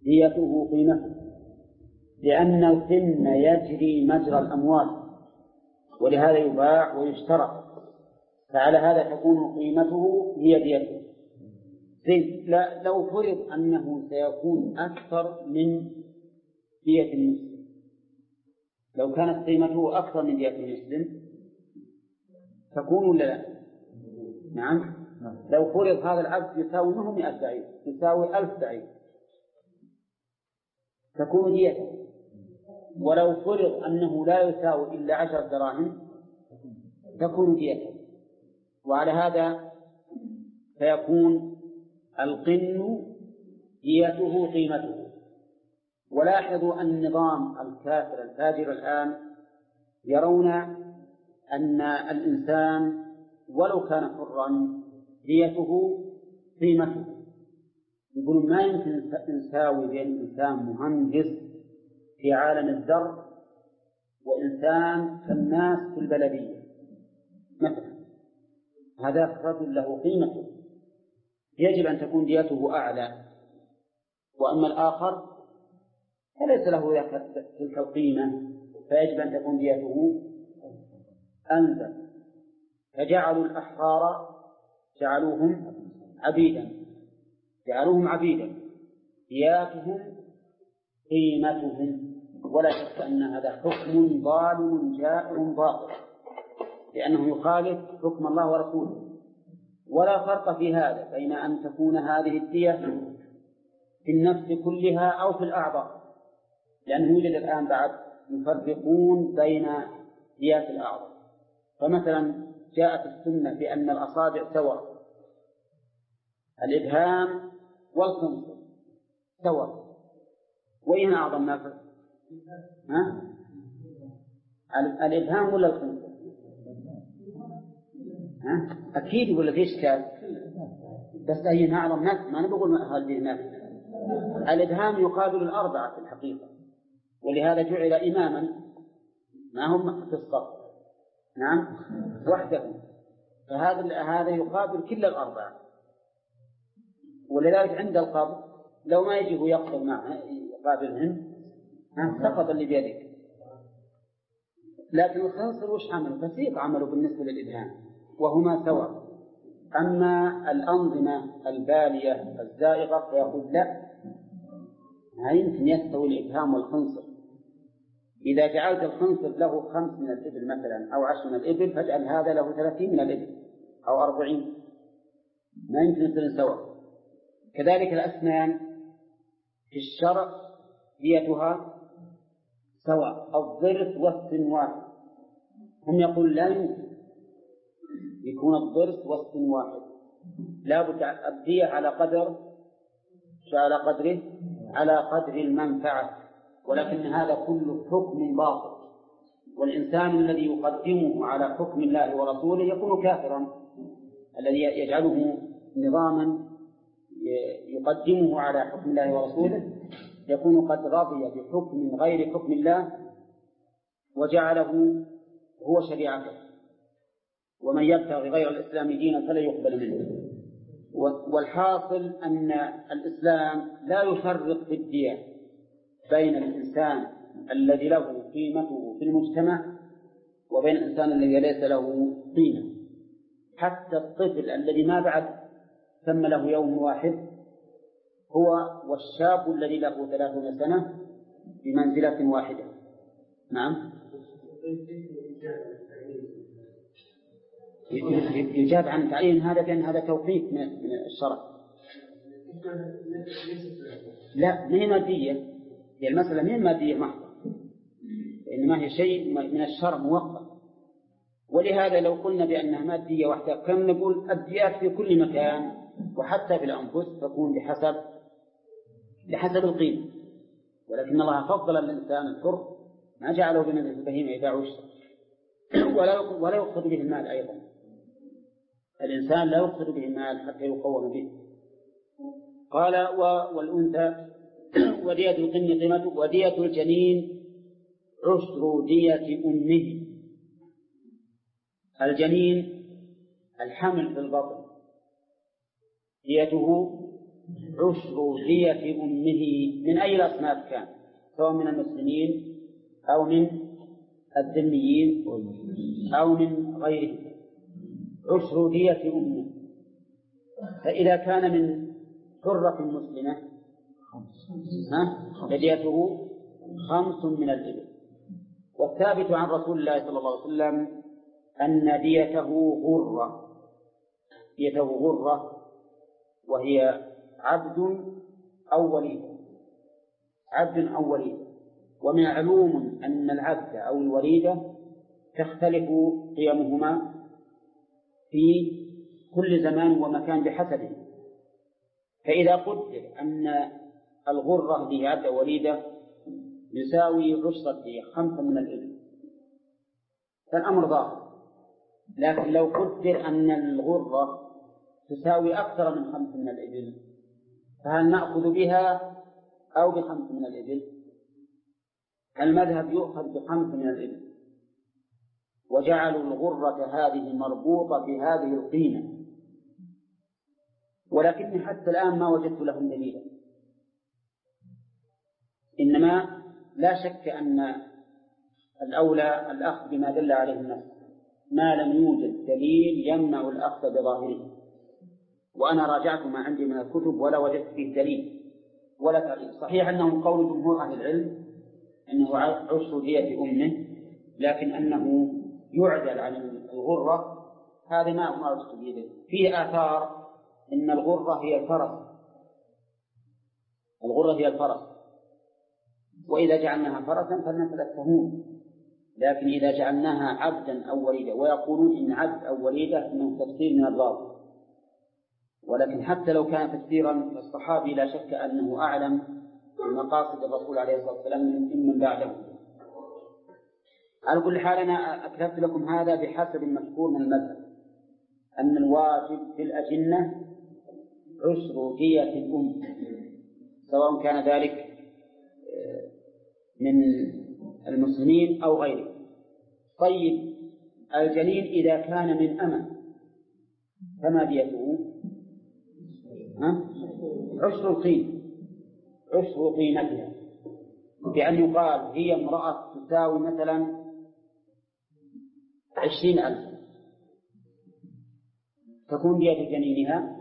ديته قيمته، لأن القن يجري مجرى الأموال، ولهذا يباع ويشترى، فعلى هذا تكون قيمته هي ديته. لو فرض أنه سيكون أكثر من دية المسلم، لو كانت قيمته أكثر من دية المسلم تكون ولا لا؟ نعم. لو فرض هذا العبد يساوي منه 100 بعير، يساوي 1000 بعير، تكون ديته. ولو فرض أنه لا يساوي إلا 10 دراهم تكون ديته. وعلى هذا فيكون القن ديته قيمته. ولاحظوا أن النظام الكافر الفاجر الآن يرون أن الإنسان ولو كان حرا ديته قيمته. يقولون ما يمكن نساوي بين إنسان مهندس في عالم الذر وإنسان كالناس في البلدية مثلا، هذا رجل له قيمته يجب أن تكون ديته أعلى، وأما الآخر فليس له تلك القيمة، فيجب أن تكون ديته أنزل. فجعلوا الأحرار جعلوهم عبيدا دياتهم قيمتهم. ولا شك أن هذا حكم ظالم جائر باطل، لأنه يخالف حكم الله ورسوله. ولا فرق في هذا بين أن تكون هذه الدية في النفس كلها أو في الأعضاء، لأنه يوجد الآن بعد يفرقون بين ديات الأعضاء. فمثلا جاءت السنة بأن الأصابع سواء، الإبهام والخنصر سواء، وين أعظم نافع؟ الإبهام ولا الخنصر؟ أكيد ولا في إشكال؟ بس أين أعظم نافع؟ ما نقول هذه نافع. الإبهام يقابل الأربعة في الحقيقة، ولهذا جعل إماما ما هم في الصف، نعم، وحده، فهذا يقابل كل الأربعة. ولذلك عند القبض لو ما يجب يقبض معه يقابلهم سقط اللي بيدك. لكن الخنصر وش عمله؟ بسيط عمله بالنسبة للإبهام، وهما سواء. أما الأنظمة البالية الزائغة فيقول لا، ما يمكن يستوي الإبهام والخنصر. إذا جعلت الخنصر له 5 من الإبل مثلا أو 10 من الإبل، فاجعل هذا له 30 من الإبل أو 40، ما يمكن يصير سواء. كذلك الأسنان في الشرع ديتها سواء، الضرس والسن واحد. هم يقول لا يمكن يكون الضرس والسن واحد، لا بد الدية على قدر المنفعة. ولكن هذا كله حكم باطل، والإنسان الذي يقدمه على حكم الله ورسوله يكون كافرا. الذي يجعله نظاما يقدمه على حكم الله ورسوله يكون قد رضي بحكم غير حكم الله وجعله هو شريعته. ومن يبتغي غير الإسلام دينا فلا يقبل منه. والحاصل أن الإسلام لا يفرق في الدية بين الإنسان الذي له قيمته في المجتمع وبين الإنسان الذي ليس له قيمة. حتى الطفل الذي ما بعد ثم له يوم واحد هو والشاب الذي له 30 سنة بمنزلة واحدة. نعم، يجاب عن تعيين هذا بأن هذا توقيت من الشرع. لا، ما هي مادية، هي المسألة ما هي مادية محضة، إنما هي شيء من الشرع موقت. ولهذا لو قلنا بأنها مادية وحدها كم نقول الديات في كل مكان وحتى في الأنفس تكون بحسب القيمة. ولكن الله فضل الإنسان الحر ما جعله بمنزلة البهيمة يباع ويشتري. ولا يقصد به المال أيضا، الإنسان لا يقصد به المال حتى يقوم به. قال والأنثى ودية القن قيمته ودية الجنين عشر دية أمه. الجنين الحمل في البطن ديته عشر دية أمه من أي الأصناف كان، سواء من المسلمين أو من الذميين أو من غيرهم، عشر دية أمه. فإذا كان من حرة مسلمة فديته 5 من الإبل. والثابت عن رسول الله صلى الله عليه وسلم أن ديته غرة، وهي عبد أو وليد. ومعلوم أن العبد أو الوليدة تختلف قيمهما في كل زمان ومكان بحسبه. فإذا قدر أن الغرة هي عبد أو وليدة يساوي عشرة 5 من الإبل فالأمر ظاهر. لكن لو قدر أن الغرة تساوي أكثر من 5 من الإبل فهل نأخذ بها أو ب5 من الإبل؟ المذهب يؤخذ ب5 من الإبل، وجعلوا الغرة هذه مربوطة بهذه القيمة. ولكني حتى الآن ما وجدت لهم دليلا، إنما لا شك أن الأولى الأخذ بما دل عليه النص ما لم يوجد دليل يمنع الأخذ بظاهره. وأنا راجعت ما عندي من الكتب ولا وجدت فيه دليل ولا تعليل. صحيح أنه قول جمهور أهل العلم أنه عشر دية أمه، لكن أنه يعدل عن الغرة هذا ما وجدت فيه دليل. فيه آثار إن الغرة هي الفرس، وإذا جعلناها فرسا فالمسألة تهون. لكن إذا جعلناها عبدا أو وليدا، ويقولون إن عبد أو وليدة إنه تفسير من الراوي، ولكن حتى لو كان تفسيرا فالصحابي لا شك أنه أعلم بمقاصد الرسول عليه الصلاة والسلام من بعده. على كل حال أنا أكتبت لكم هذا بحسب المذكور من المذهب أن الواجب في الأجنة عشر دية الأم، سواء كان ذلك من المسلمين أو غيره. طيب الجنين إذا كان من أمة فما ديته؟ عشر قيمتها، بأن يقال هي امرأة تساوي مثلا 20,000 تكون دية جنينها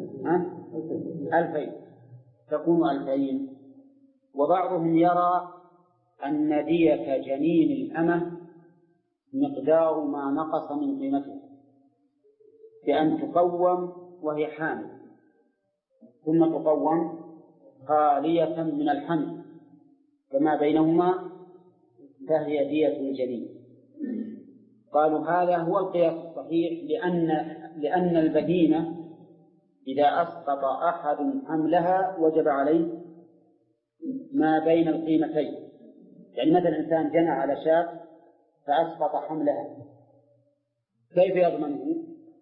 2,000 تكون 2,000. وبعضهم يرى أن دية جنين الأمة مقدار ما نقص من قيمتها، بأن تقوم وهي حامل ثم تقوم خالية من الحمل، فما بينهما فهي دية الجنين. قالوا هذا هو القياس الصحيح، لأن البهيمة إذا أسقط أحد حملها وجب عليه ما بين القيمتين. يعني مثلا إنسان جنى على شاة فأسقط حملها، كيف يضمنه؟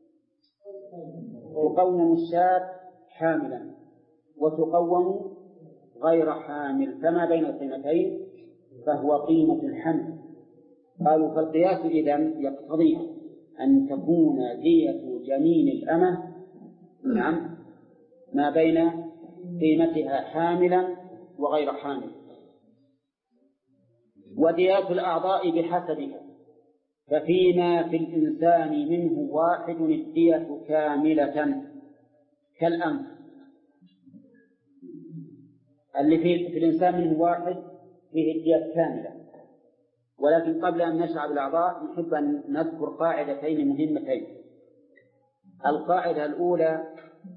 تقوم الشاة حاملا وتقوم غير حامل، فما بين القيمتين فهو قيمة الحمل. قالوا فالقياس إذن يقتضي أن تكون دية جنين الأمة ما بين قيمتها حاملا وغير حامل. وديات الأعضاء بحسبها، ففيما في الإنسان منه واحد الدية كاملة كالأنف. اللي في الإنسان منه واحد فيه الدية كاملة. ولكن قبل أن نشرع بالأعضاء نحب أن نذكر قاعدتين مهمتين. القاعدة الأولى: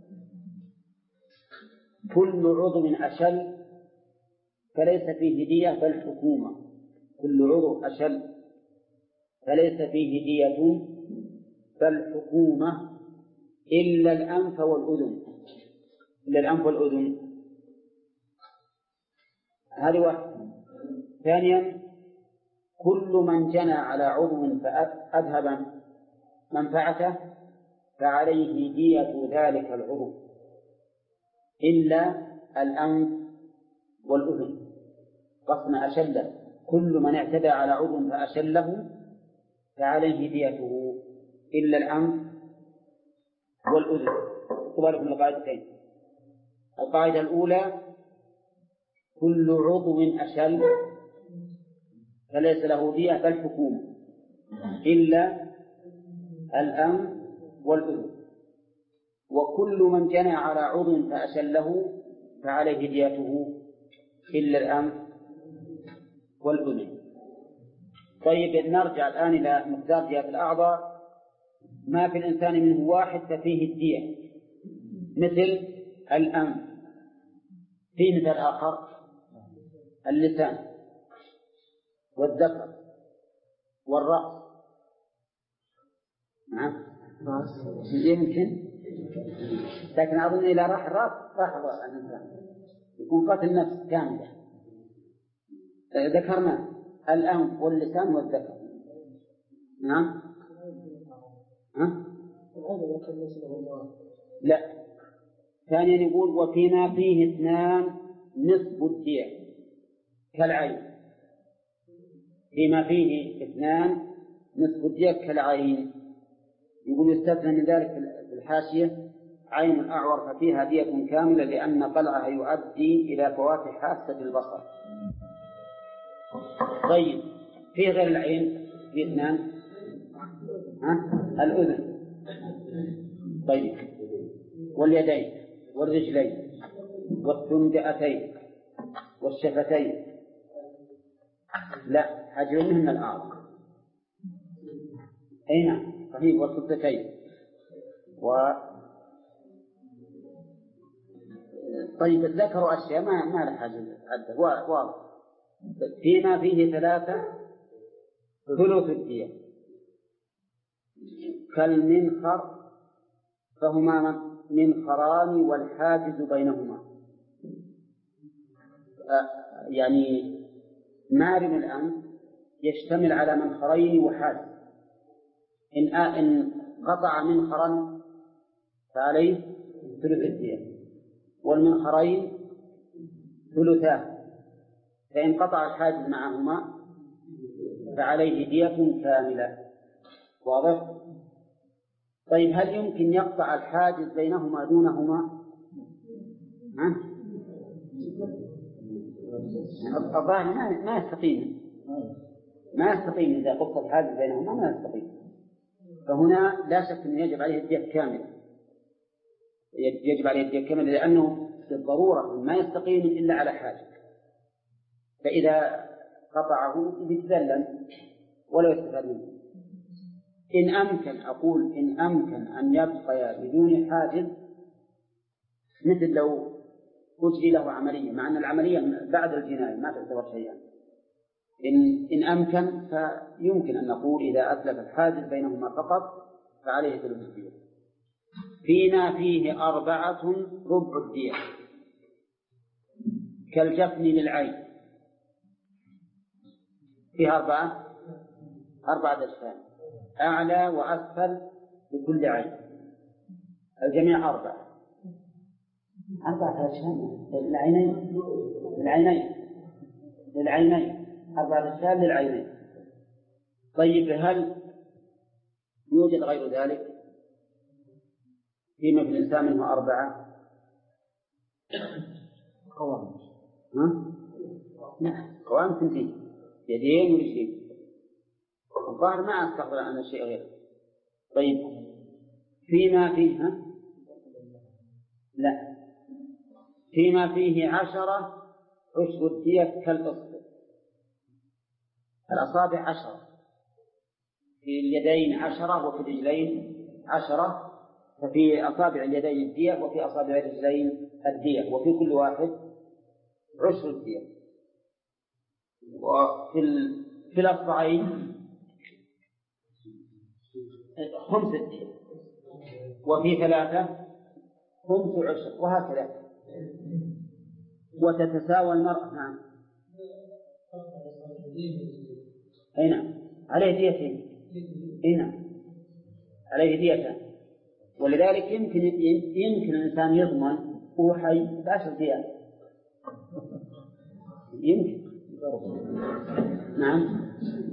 كل عضو أشل فليس فيه دية بل حكومة. كل عضو أشل فليس فيه دية بل حكومة إلا الأنف والأذن. هذه واحدة. ثانيا: كل من جنى على عضو فأذهب منفعته فعليه دية ذلك العضو إلا الأنف والأذن. قسم أشل: كل من اعتدى على عضو فأشله فعليه ديته إلا الأنف والأذن. تبارك من القاعدتين. القاعدة الأولى: كل عضو أشل فليس له دية بل حكومة إلا الأنف والأذن، وكل من جنى على عضو فأشله فعليه ديته إلا الأنف والأذن. طيب، نرجع الآن إلى مقدار دية الأعضاء. ما في الإنسان منه واحد ففيه الدية، مثل الأنف. فيه مثال آخر: اللسان والذكر والرأس. نعم، يمكن، لكن أظن إذا راح الرأس راح الإنسان، يكون قتل نفس كاملة. ذكرنا الأنف واللسان والذكر. نعم. لا، ثانيا يقول: وفيما فيه اثنان نصف الدية كالعين. فيما فيه اثنان نصف الدية كالعين. يقول: يستثنى من ذلك في الحاشية عين الأعور ففيها دية كاملة لأن قلعها يؤدي إلى فوات حاسة البصر. طيب، في غير العين في اثنان، الأذن، طيب، واليدين والرجلين والثندأتين والشفتين. لا، حاجة منهن الأعظم. أين صحيح؟ والسدتين طيب، الذكر أشياء ما له حاجة عدة، واضح. فيما فيه ثلاثة ثلث الدية كالمنخر فهما منخران والحاجز بينهما. يعني مارن الأنف يشتمل على منخرين وحاجز. إن قطع منخرا فعليه ثلث الدية، والمنخرين ثلثان، فإن قطع الحاجز معهما فعليه دية كاملة. واضح؟ طيب، هل يمكن يقطع الحاجز بينهما دونهما؟ الظاهر ما يستقيم إذا قطع الحاجز بينهما، ما يستقيم. فهنا لا شك أن يجب عليه الدية كاملة، يجب عليه الدية كاملة، لأنه بالضرورة ما يستقيم إلا على حاجة، فإذا قطعه يتذلل ولا يستفاد منه. إن أمكن أن يبقى بدون حاجز، مثل لو أجري له عملية، مع أن العملية بعد الجناية ما تعتبر شيئا. إن أمكن فيمكن أن نقول إذا أتلف الحاجز بينهما فقط فعليه ثلث الدية. فيما فيه أربعة ربع الدية كالجفن للعين، فيها أربعة أجفان، أعلى وأسفل لكل عين، الجميع أربعة أجفان للعينين، أربعة أجفان للعينين. طيب، هل يوجد غير ذلك فيما في الإنسان منه أربعة؟ قوام تنتهي يدين ورجلين، الظاهر ما أستقبل عن الشيء غيره. طيب، فيما فيه لا، فيما فيه 10 عشر الدية كالأصبع. الأصابع 10، في اليدين 10 وفي الرجلين 10، ففي أصابع اليدين الدية وفي أصابع الرجلين الدية، وفي كل واحد عشر الدية. وفي الأصبعين 5 الدية، وفي 3 5 عشر، وهكذا. وتتساوى المرأة. نعم، نعم، عليه ديتين. نعم، عليه ديتان. ولذلك يمكن الإنسان يضمن هو حي ب10 ديات، يمكن. نعم،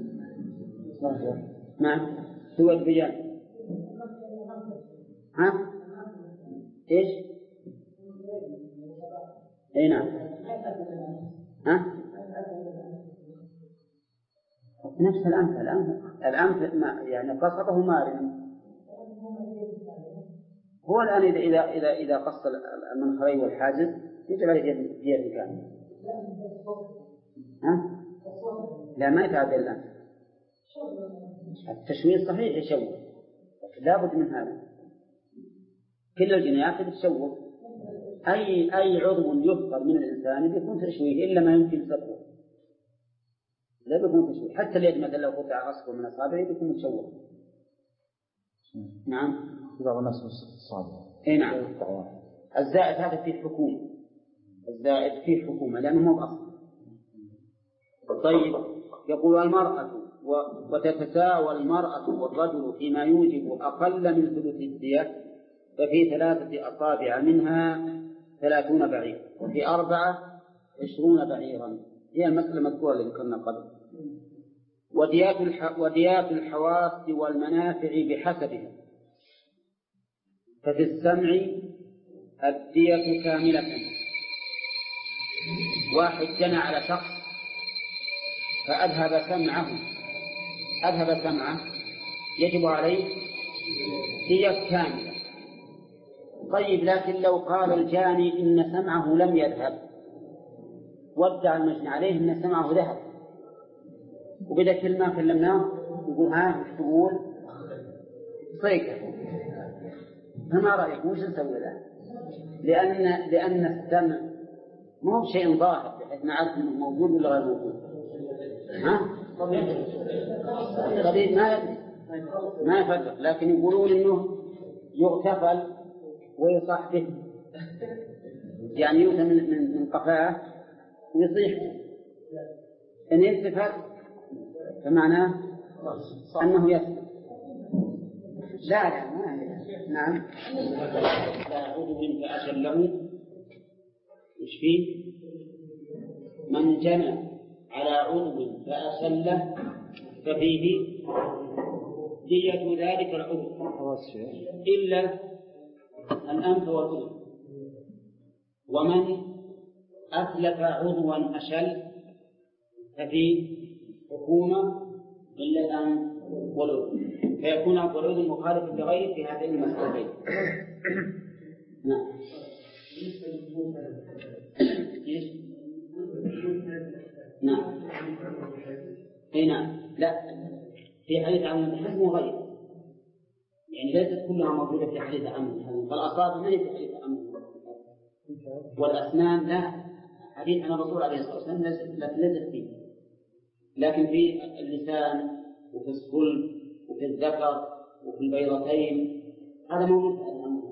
سوى البيان. إيش؟ أي نعم. ها؟ نفس الأنف يعني قصده مارن. هو الآن إذا قص المنخرين والحاجز يجب عليه دية كاملة. ها؟ لا ما يتعدى الأنف. التشويه صحيح يشوه، لا بد من هذا. كل الجنايات تتشوه. أي عضو يفقد من الإنسان يكون تشويه إلا ما يمكن سببه. لا بيكون تشويه. حتى اليد مثلا لو قطع أصبع من أصابعه بيكون متشوه. نعم. بعض الناس الصابع. إيه نعم. الزائد هذا فيه حكومة. الزائد فيه حكومة لأنه مو بأصل. طيب يقول المرأة وتتساوى المرأة والرجل فيما يوجب أقل من ثلث الدية، ففي 3 أصابع منها 30 بعير، وفي 4 20 بعيرا. هي المسألة المذكورة اللي ذكرنا قبل. وديات الحواس والمنافع بحسبها، ففي السمع الدية كاملة. واحد جنى على شخص فأذهب سمعه يجب عليه دية كاملة. طيب لكن لو قال الجاني إن سمعه لم يذهب وادعى المجني عليه إن سمعه ذهب، وبدأ كل ما كلمناه يقول ها تقول صيغة، فما رأيك وش نسوي له؟ لأن السمع مو بشيء ظاهر بحيث نعرف أنه موجود ولا غير موجود. ها؟ طبيب ما يفرق، لكن يقولون إنه يغتفل ويصح به، يعني يؤتى من قفاه ويصيح. إن يلتفت فمعناه أنه يسمع. لا ما نعم. لا عضو فأشل له إيش فيه؟ من جنى على عضو فأشله ففيه دية ذلك العضو إلا الأنف والأذن. ومن أتلف عضوا أشل ففي حكومة إلا الأنف والأذن، فيكون الأنف والأذن مخالف لغيره في هذين المسألتين. نعم. نعم. اي نعم. لا في حديث عن الحزم وغيره، يعني ليست كلها موجودة في حديث عن الحزم، فالأصابع ما هي في حديث عن والأسنان لا، حديث عن الرسول عليه الصلاة والسلام ليست فيه، لكن في اللسان وفي الصلب وفي الذكر وفي البيضتين هذا موجود في الأمر.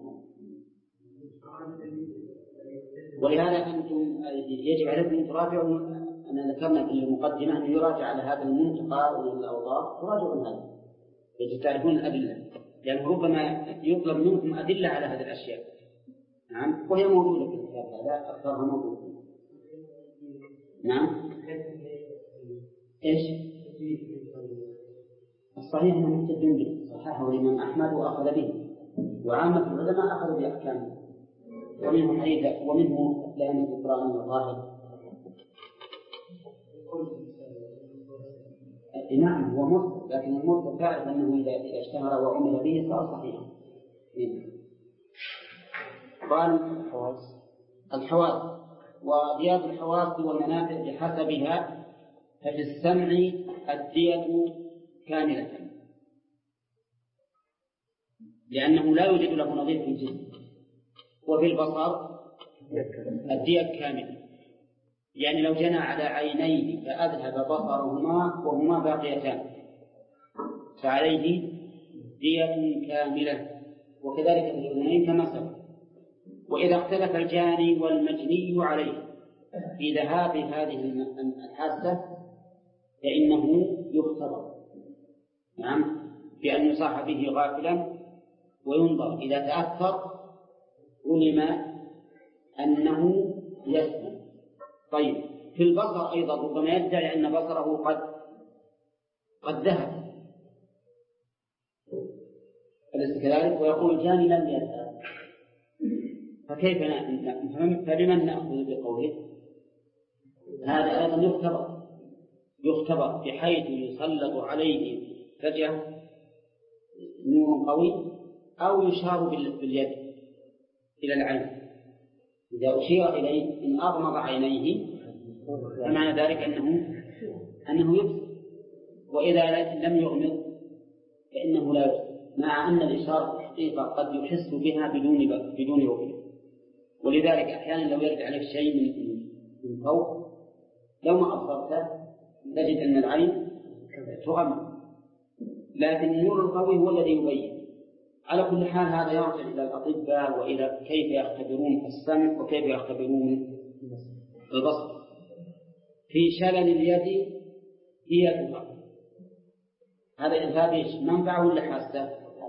ولهذا أنتم يجب عليكم تراجعوا. أنا ذكرنا في المقدمة أن يراجع على هذا المنطقة والأوضاع، تراجعوا هذا يجب تعرفون الأدلة، لأنه ربما يطلب منكم أدلة على هذه الأشياء. نعم. وهي موجودة في الكتاب هذا، أكثرها موجودة. نعم. إيش؟ الصحيح أنه محتج به، صححه الإمام أحمد وأخذ به، وعامة العلماء أخذوا بأحكامه، ومنه حديث ومنه لأن القرآن الظاهر. نعم هو مصدر، لكن المصدر تعرف أنه إذا اشتهر وعمل به صار صحيحا. قال الحواس وديات الحواس والمنافع بحسبها، ففي السمع الدية كاملة لأنه لا يوجد له نظير في الجسم، وفي البصر الدية كاملة، يعني لو جنى على عينيه فأذهب بصرهما وهما باقيتان فعليه دية كاملة، وكذلك في الأذنين كما سبق. وإذا اختلف الجاني والمجني عليه في ذهاب هذه الحاسة فإنه يختبر، نعم، بأن يصاح به غافلا وينظر. إذا تأثر علم أنه يسمع. طيب في البصر أيضا ربما يدعي أن بصره قد ذهب، أليس كذلك؟ ويقول الجاني لم يذهب، فلمن نأخذ بقوله؟ هذا أيضا يختبر بحيث يسلط عليه فجأة نور قوي أو يشار باليد إلى العين. إذا أشير إليه إن أغمض عينيه فمعنى ذلك أنه يبصر، وإذا لم يغمض فإنه لا يبصر، مع أن الإشارة في الحقيقة قد يحس بها بدون رؤية. ولذلك أحيانا لو يرد عليك شيء من فوق لو ما أبصرته تجد أن العين تغمض، لكن النور القوي هو الذي يبين. على كل حال هذا يرجع إلى الأطباء وإلى كيف يختبرون السمع وكيف يختبرون البصر. في شلل اليد هي تبقى. هذا إذهاب إيش؟ منفعة ولا حاسة؟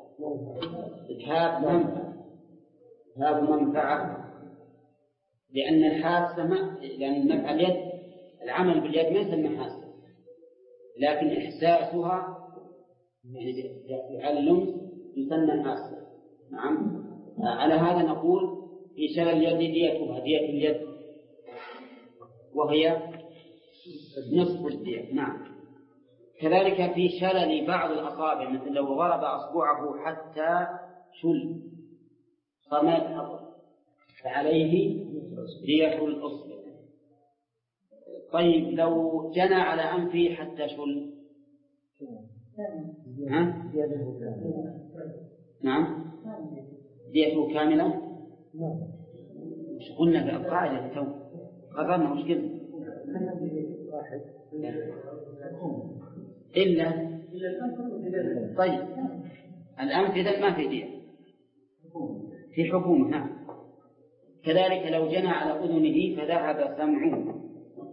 إذهاب منفعة. إذهاب منفعة لأن الحاسة لأن نفع اليد العمل باليد ما يسمى حاسة، لكن إحساسها على اللمس يسمى حاسة. نعم. على هذا نقول في شلل اليد دية اليد وهي نصف الدية. نعم. كذلك في شلل بعض الأصابع، مثل لو ضرب أصبعه حتى شل فما يتحرك فعليه دية الأصبع. طيب لو جنى على أنفه حتى شل نعم ديته كاملة. مش قلنا في القاعدة التو قررنا مش كده إلا طيب الآن في ذلك ما في دية في حكومة. كذلك لو جنى على أذنه فذهب سمعه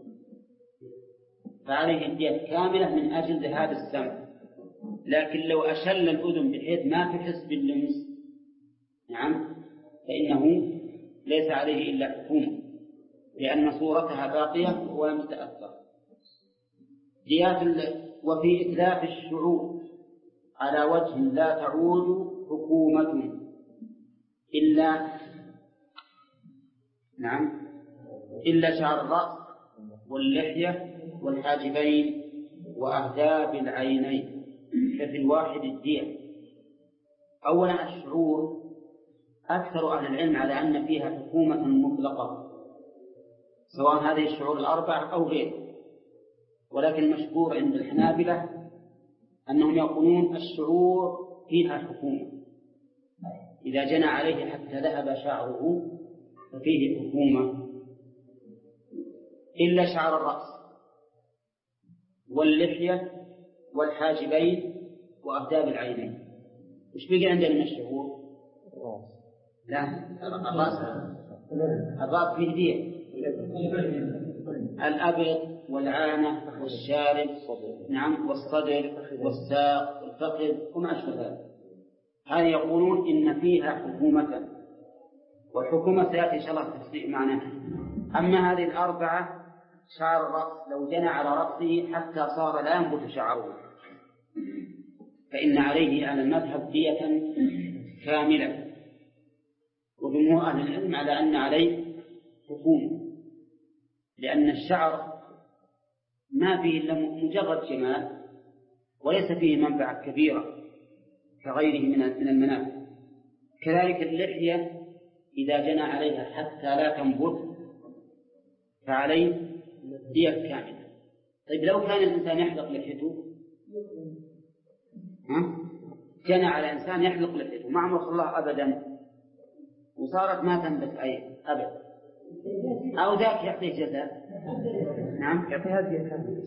فعليه الدية كاملة من أجل ذهاب السمع. لكن لو أشل الأذن بحيث ما تحس باللمس نعم فإنه ليس عليه إلا حكومة لأن صورتها باقية ولم تتأثر. وفي إتلاف الشعور على وجه لا تعود حكومة إلا شعر الرأس واللحية والحاجبين وأهداب العينين، ففي الواحد الدية. أولا الشعور أكثر أهل العلم على أن فيها حكومة مطلقة سواء هذه الشعور الأربع أو غيره، ولكن المشهور عند الحنابلة أنهم يقولون الشعور فيها حكومة، إذا جنى عليه حتى ذهب شعره ففيه حكومة إلا شعر الرأس واللحية والحاجبين وأهداب العينين. وش بقي عندنا من الشعور؟ لا الرأس فيه دية، الأبط والعانة والشارب نعم والصدر والساق والفخذ وما أشبه ذلك. هذه يقولون إن فيها حكومة، والحكومة سيأتي إن شاء الله تفسير معناها. أما هذه الأربعة شعر الرأس لو جنى على رأسه حتى صار لا ينبت شعره فإن عليه على المذهب دية كاملة، وجمهور أهل العلم على أن عليه حكومة، لأن الشعر ما فيه إلا مجرد جمال وليس فيه منفعة كبيرة كغيره من المنافع. كذلك اللحية إذا جنى عليها حتى لا تنبت فعليه دية كاملة. طيب لو كان الإنسان يحلق لحيته جنى على إنسان يحلق لحيته مع الله أبدا وصارت ما تنبت أي أبدا أو ذاك يعطيه جزاء نعم يعطيها دية كاملة.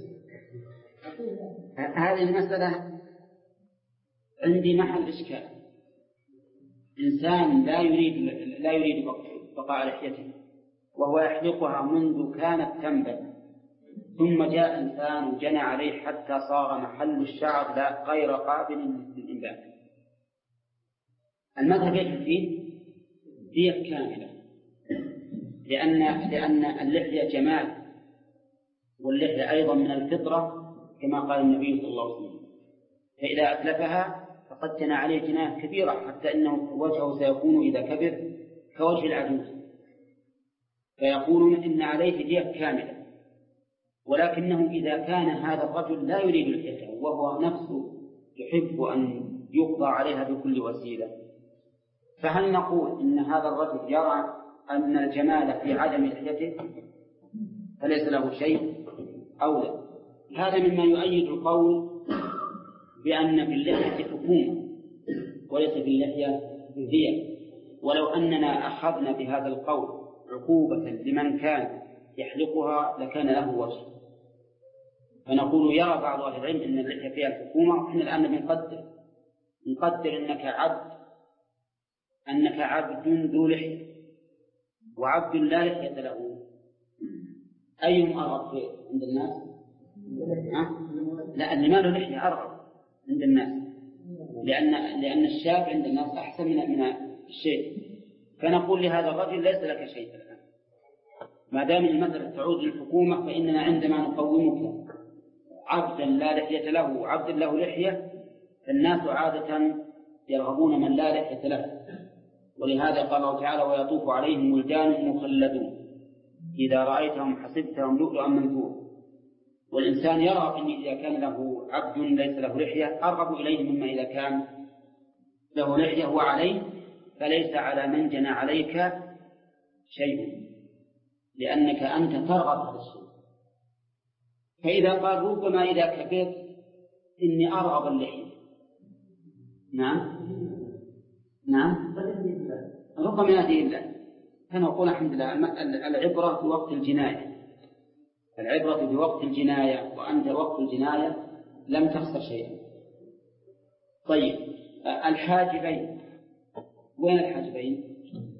هذه المسألة عندي محل إشكال. إنسان لا يريد بقاء لحيته وهو يحلقها منذ كانت تنبت، ثم جاء إنسان وجنى عليه حتى صار محل الشعر لا غير قابل للإنبات. المذهب يجب فيه دية كاملة، لأن اللحية جمال، واللحية أيضا من الفطرة كما قال النبي صلى الله عليه وسلم، فإذا أتلفها فقد جنى عليه جناية كبيرة حتى إنه وجهه سيكون إذا كبر كوجه العجوز، فيقولون إن عليه دية كاملة. ولكنه إذا كان هذا الرجل لا يريد لحيته وهو نفسه يحب أن يقضى عليها بكل وسيلة، فهل نقول إن هذا الرجل يرى أن الجمال في عدم لحيته فليس له شيء أو لا؟ هذا مما يؤيد القول بأن في اللحية حكومة وليس في اللحية دية. ولو أننا أخذنا بهذا القول عقوبة لمن كان يحلقها لكان له وجه، فنقول يرى بعض أهل العلم أن اللحية فيها الحكومة، وإحنا الآن نقدر أنك عبد ذو لحية وعبد لا لحية له، أيهم أرغب عند الناس؟ لا، اللي ما له لحية أرغب عند الناس، لأن الشاب عند الناس أحسن من الشيء. فنقول لهذا الرجل ليس لك شيء الآن، ما دام المسألة تعود للحكومة، فإننا عندما نقومك عبدا لا لحية له وعبد له لحية، فالناس عادة يرغبون من لا لحية له. ولهذا قال الله تعالى: ويطوف عليهم ولدان مخلدون إذا رأيتهم حسبتهم لؤلؤا منثورا. والإنسان يرى أن إذا كان له عبد ليس له لحية أرغب إليه مما إذا كان له لحية وعليه، فليس على من جنى عليك شيء، لأنك أنت ترغب هذا الشيء. فإذا قال ربما إذا كبرت إني أرغب اللحية، نعم ربما يأتي الله، فنقول الحمد لله العبرة بوقت الجناية، العبرة بوقت الجناية، وأنت وقت الجناية لم تخسر شيئا. طيب، الحاجبين، وين الحاجبين؟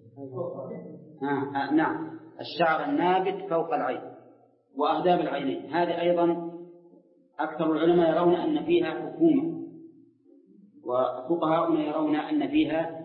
نعم، الشعر النابت فوق العين وأهداب العينين، هذه أيضا أكثر العلماء يرون أن فيها حكومة، وفقهاؤنا يرون أن فيها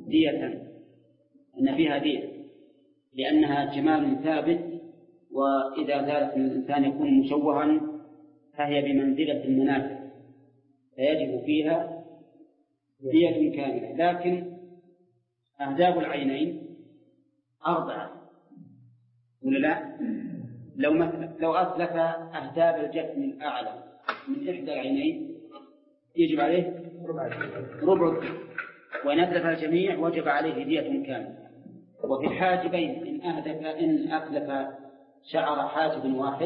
دية، لأنها جمال ثابت، وإذا زالت من الإنسان يكون مشوها فهي بمنزلة المنافع، فيجب فيها دية كاملة. لكن أهداب العينين 4 ولا لا؟ لو أتلف أهداب الجفن الأعلى من إحدى العينين يجب عليه ربع، وإن أتلف الجميع وجب عليه دية كاملة. وفي الحاجبين إن أتلف شعر حاجب واحد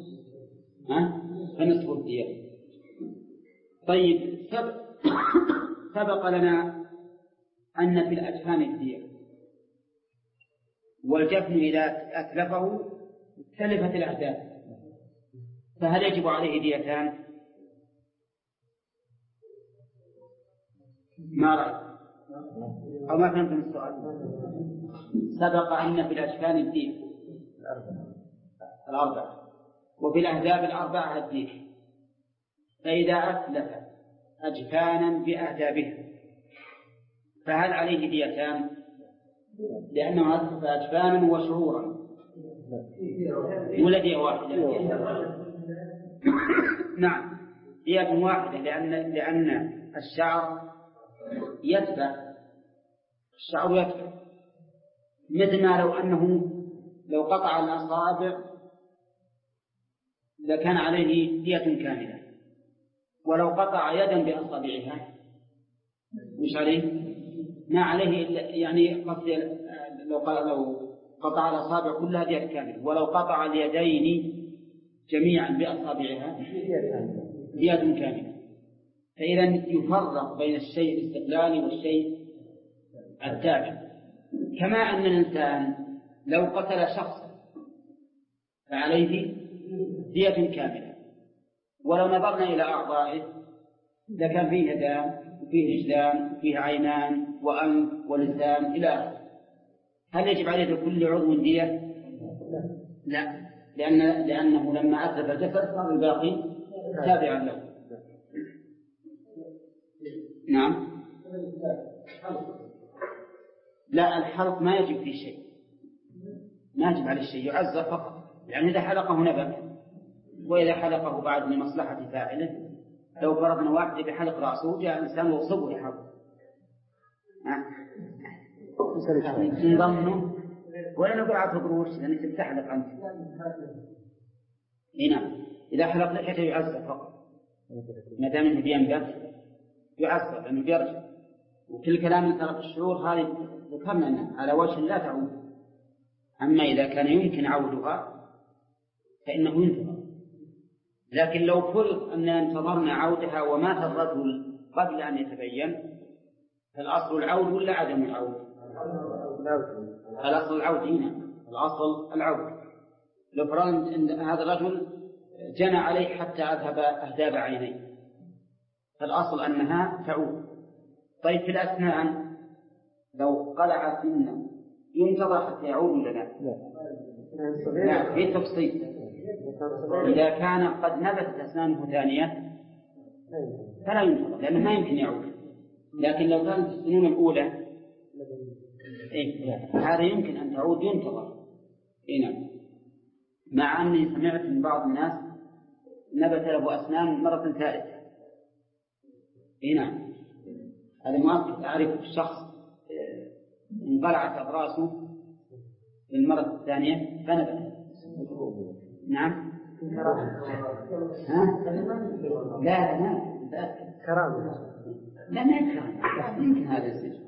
فنصف الدية. طيب، سبق لنا أن في الأجفان الدية، والجفن إذا أتلفه تلفت الأهداب، فهل يجب عليه ديتان؟ ما رأيك؟ أو ما فهمتم السؤال؟ سبق أن في الأجفان الدية 4 وفي الأهداب 4 الدية، فإذا أتلف أجفانا بأهدابها فهل عليه ديتان؟ لأنه أتلف أجفانا وشعورا ولا دية واحدة؟ نعم، دية واحدة، لأن الشعر يتبع، مثل ما لو قطع الأصابع لكان عليه دية كاملة، ولو قطع يدا بأصابعها مش عليه، ما عليه، يعني لو قطع الأصابع كلها دية كاملة، ولو قطع اليدين جميعا بأصابعها دية كاملة. فإذا يفرق بين الشيء الاستقلالي والشيء التابع. كما أن الإنسان لو قتل شخصا فعليه دية كاملة، ولو نظرنا إلى أعضائه لكان فيه يدان وفيه رجلان وفيه عينان وأنف ولسان إلى آخره، هل يجب عليه كل عضو دية؟ لا، لأنه لما أتلف الجسد صار الباقي تابعا له. نعم، لا، الحلق ما يجب فيه شيء، ما يجب عليه شيء، يعزر فقط، يعني إذا حلقه نبت، وإذا حلقه بعد لمصلحة فاعله، لو فرضنا واحد بحلق رأسه جاء إنسان وصبه يحلق انضمه ولا نقول عطف قروش لأنك تحلق أنت. هنا إذا حلق لحيته يعزل فقط ما دام إنه بينبت يعزل لأنه بيرجع. وكل كلام من طرف الشعور هذه ذكرنا أنها على وجه لا تعود. أما إذا كان يمكن عودها فإنه ينتظر. لكن لو فرض أن انتظرنا عودها ومات الرجل قبل أن يتبين فالأصل العود ولا عدم العود؟ الأصل العود. هنا الأصل العود. لو فرض أن هذا الرجل جنى عليه حتى أذهب أهداب عينيه فالأصل أنها تعود. طيب في الأسنان لو قلع سنة ينتظر حتى يعود ولا لا؟ لا في تفصيل. إذا كان قد نبتت أسنانه ثانية فلا ينتظر لأنه ما يمكن يعود. لكن لو كانت السنون الأولى هذا يمكن أن تعود ينتظر. نعم. مع أني سمعت من بعض الناس نبت له أسنان مرة ثالثة. نعم. هذا مؤكد. أعرف الشخص انقلعت أضراسه المرة الثانية فنبت. نعم. لا ما كرامة. لا ما يكرم يمكن هذا السجن.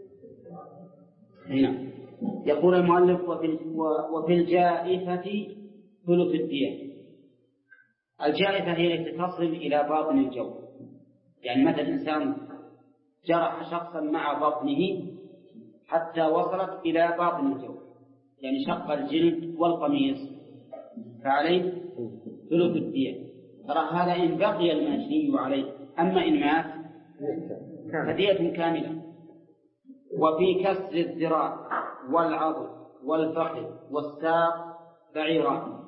هنا يقول المؤلف وفي الجائفة ثلث الدية. الجائفة هي التي تصل إلى باطن الجو. يعني مثل إنسان جرح شخصا مع بطنه حتى وصلت إلى باطن الجو يعني شق الجلد والقميص فعليه ثلث الدية. ترى هذا إن بقي المجني عليه. أما إن مات فدية كاملة. وفي كسر الذراع والعضد والفخذ والساق بعيران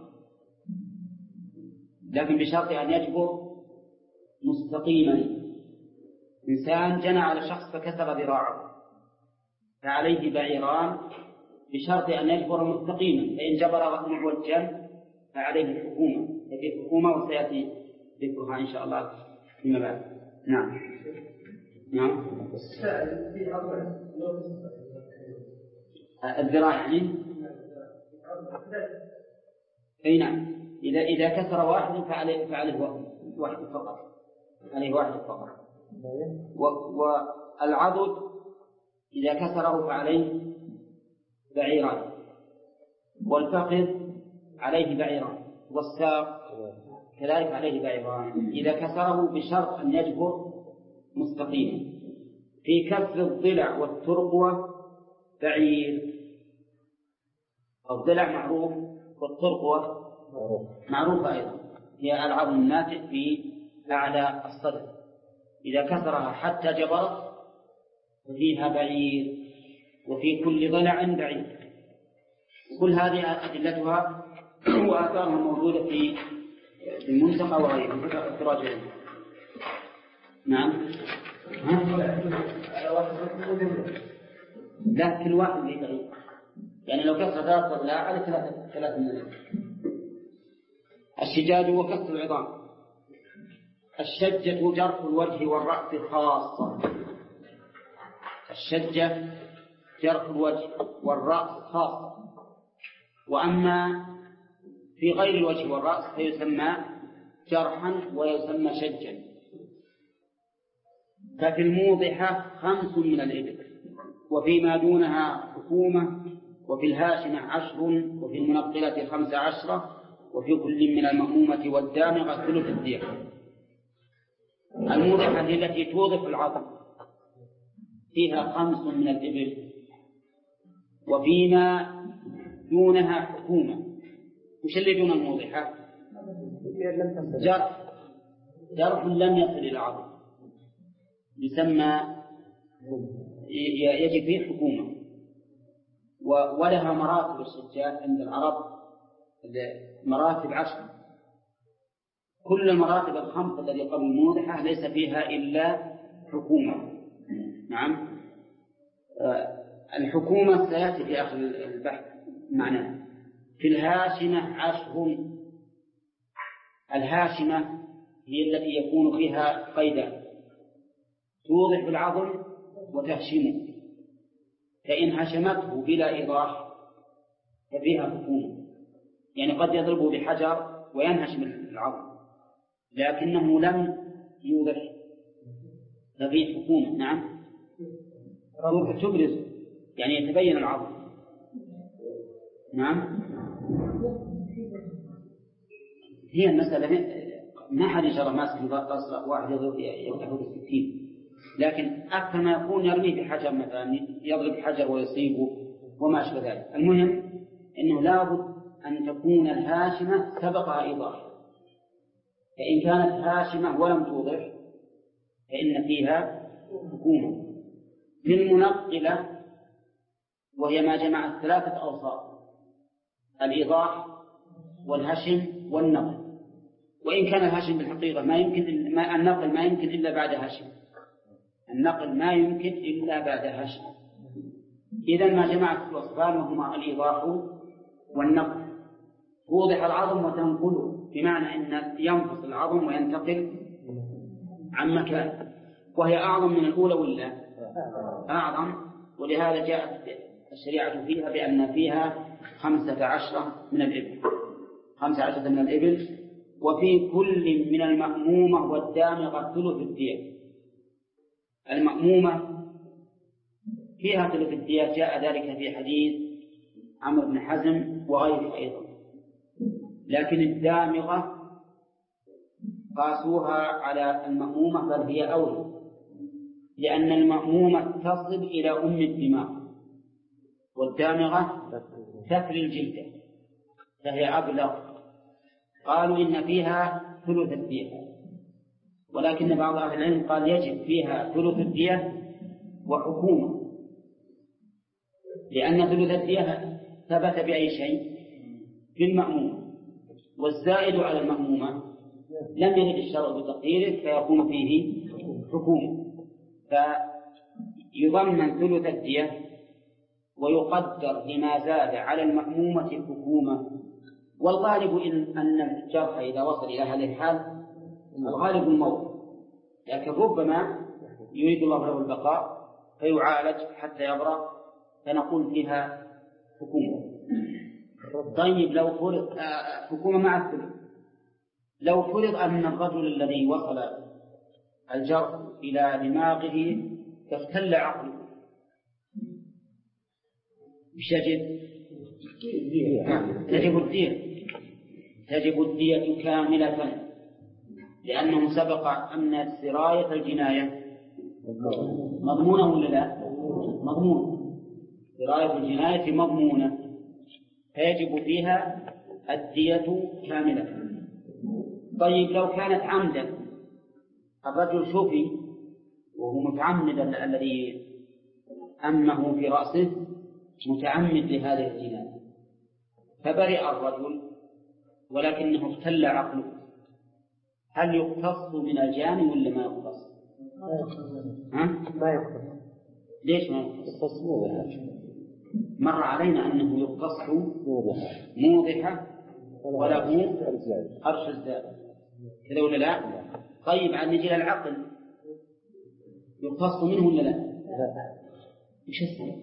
لكن بشرط أن يجبر مستقيما. إنسان جنى على شخص فكسر ذراعه فعليه بعيران بشرط أن يجبر مستقيما. فإن جبر معوجا فعليه الحكومة. هذه الحكومة وسيأتي ذكرها إن شاء الله فيما بعد. نعم. نعم. الذراع يعني أي نعم. إذا كسر واحد فعليه واحد فقط. عليه واحد فقط. والعضد إذا كسره فعليه بعيران. والفخذ عليه بعيران. والساق كذلك عليه بعيران إذا كسره بشرط أن يجبر مستقيما. في كسر الضلع والترقوة بعير. الضلع معروف والترقوة معروفة أيضا هي العظم الناتئ في أعلى الصدر. إذا كسرها حتى جبرت ففيها بعير. وفي كل ضلع بعير. كل هذه أدلتها وآثارها موجودة في المنتقى وغيره. نعم. لا كل واحد بعيد. يعني لو كسر ثلاث ضلع على ثلاث من الشجاج وكسر العظام. الشجة جرح الوجه والرأس خاصة. الشجة جرح الوجه والرأس خاصة. وأما في غير الوجه والرأس فيسمى جرحا ويسمى شجا. ففي الموضحة 5 من الإبل وفيما دونها حكومة. وفي الهاشمة 10 وفي المنقلة 15 وفي كل من المأمومة والدامغة ثلث الدية. الموضحة هي التي توضح العظم فيها 5 من الإبل وفيما دونها حكومة. وش اللي دون الموضحة؟ جرح لم يصل إلى العظم يسمى يجب فيه حكومة. ولها مراتب الشجاع عند العرب مراتب 10. كل المراتب الخمسة التي قبل الموضحة ليس فيها إلا حكومة. نعم. الحكومة سيأتي في آخر البحث معناه. في الهاشمة 10. الهاشمة هي التي يكون فيها قيدان توضح بالعظم وتهشمه. فإن هشمته بلا إيضاح ففيها حكومة، يعني قد يضربه بحجر وينهشم العظم لكنه لم يوضح ففيه حكومة. نعم تبرز يعني يتبين العظم. نعم هي المسألة ما حد يشرح ماسك تصلح واحد يضرب السكين، لكن أكثر ما يكون يرميه بحجر مثلا يضرب حجر ويصيبه وما أشبه ذلك. المهم أنه لابد أن تكون الهاشمة سبقها إيضاح، فإن كانت هاشمة ولم توضح فإن فيها حكومة. في المنقلة وهي ما جمع ثلاثة أوصاف: الإيضاح والهشم والنقل، وإن كان الهشم بالحقيقة ما يمكن النقل ما يمكن إلا بعد هشم، النقل ما يمكن إلا بعد هشم. إذن ما جمعت الوصفان وهما الإيضاح والنقل. توضح العظم وتنقله بمعنى أن ينفصل العظم وينتقل عن مكان، وهي أعظم من الأولى ولا أعظم، ولهذا جاءت الشريعة فيها بأن فيها 15 من الإبل، 15 من الإبل، وفي كل من المأمومة والدامغة ثلث الدية. المأمومة فيها ثلث الدية، جاء ذلك في حديث عمرو بن حزم وغيره أيضا، لكن الدامغة قاسوها على المأمومة بل هي أولى، لأن المأمومة تصل إلى أم الدماغ والدامغة تثري الجلدة فهي أبلغ. قالوا إن فيها ثلث الدية، ولكن بعض أهل العلم قال يجب فيها ثلث الدية وحكومة، لأن ثلث الدية ثبت بأي شيء؟ بالمأمومة، والزائد على المأمومة لم يرد الشرع بتقديره فيكون فيه حكومة، فيضمن ثلث الدية ويقدر لما زاد على المأمومة حكومة. والغالب أن الجرح إذا وصل إلى هذه الحال الغالب الموت، لكن ربما يريد الله له البقاء فيعالج حتى يبرأ فنقول فيها حكومة. طيب لو فرض حكومة مع الثلث، لو فرض أن الرجل الذي وصل الجرح إلى دماغه فاختل عقله مش تجب الدية كاملة، لأنه سبق أن سراية الجناية مضمونة ولا لا؟ مضمونة، سراية الجناية مضمونة، فيجب فيها الدية كاملة. طيب لو كانت عمدا، الرجل شوفي وهو متعمد الذي أمه في رأسه متعمد لهذه الجناية، فبرئ الرجل ولكنه اختل عقله، هل يقتص من الجاني ولا ما يقتص؟ ما يقتص. ليش ما يقتص؟ مر علينا أنه يقتص موضحة وله أرش الزائد كذا ولا لا؟ طيب عن نجي العقل يقتص منه ولا لا؟ مش السبب؟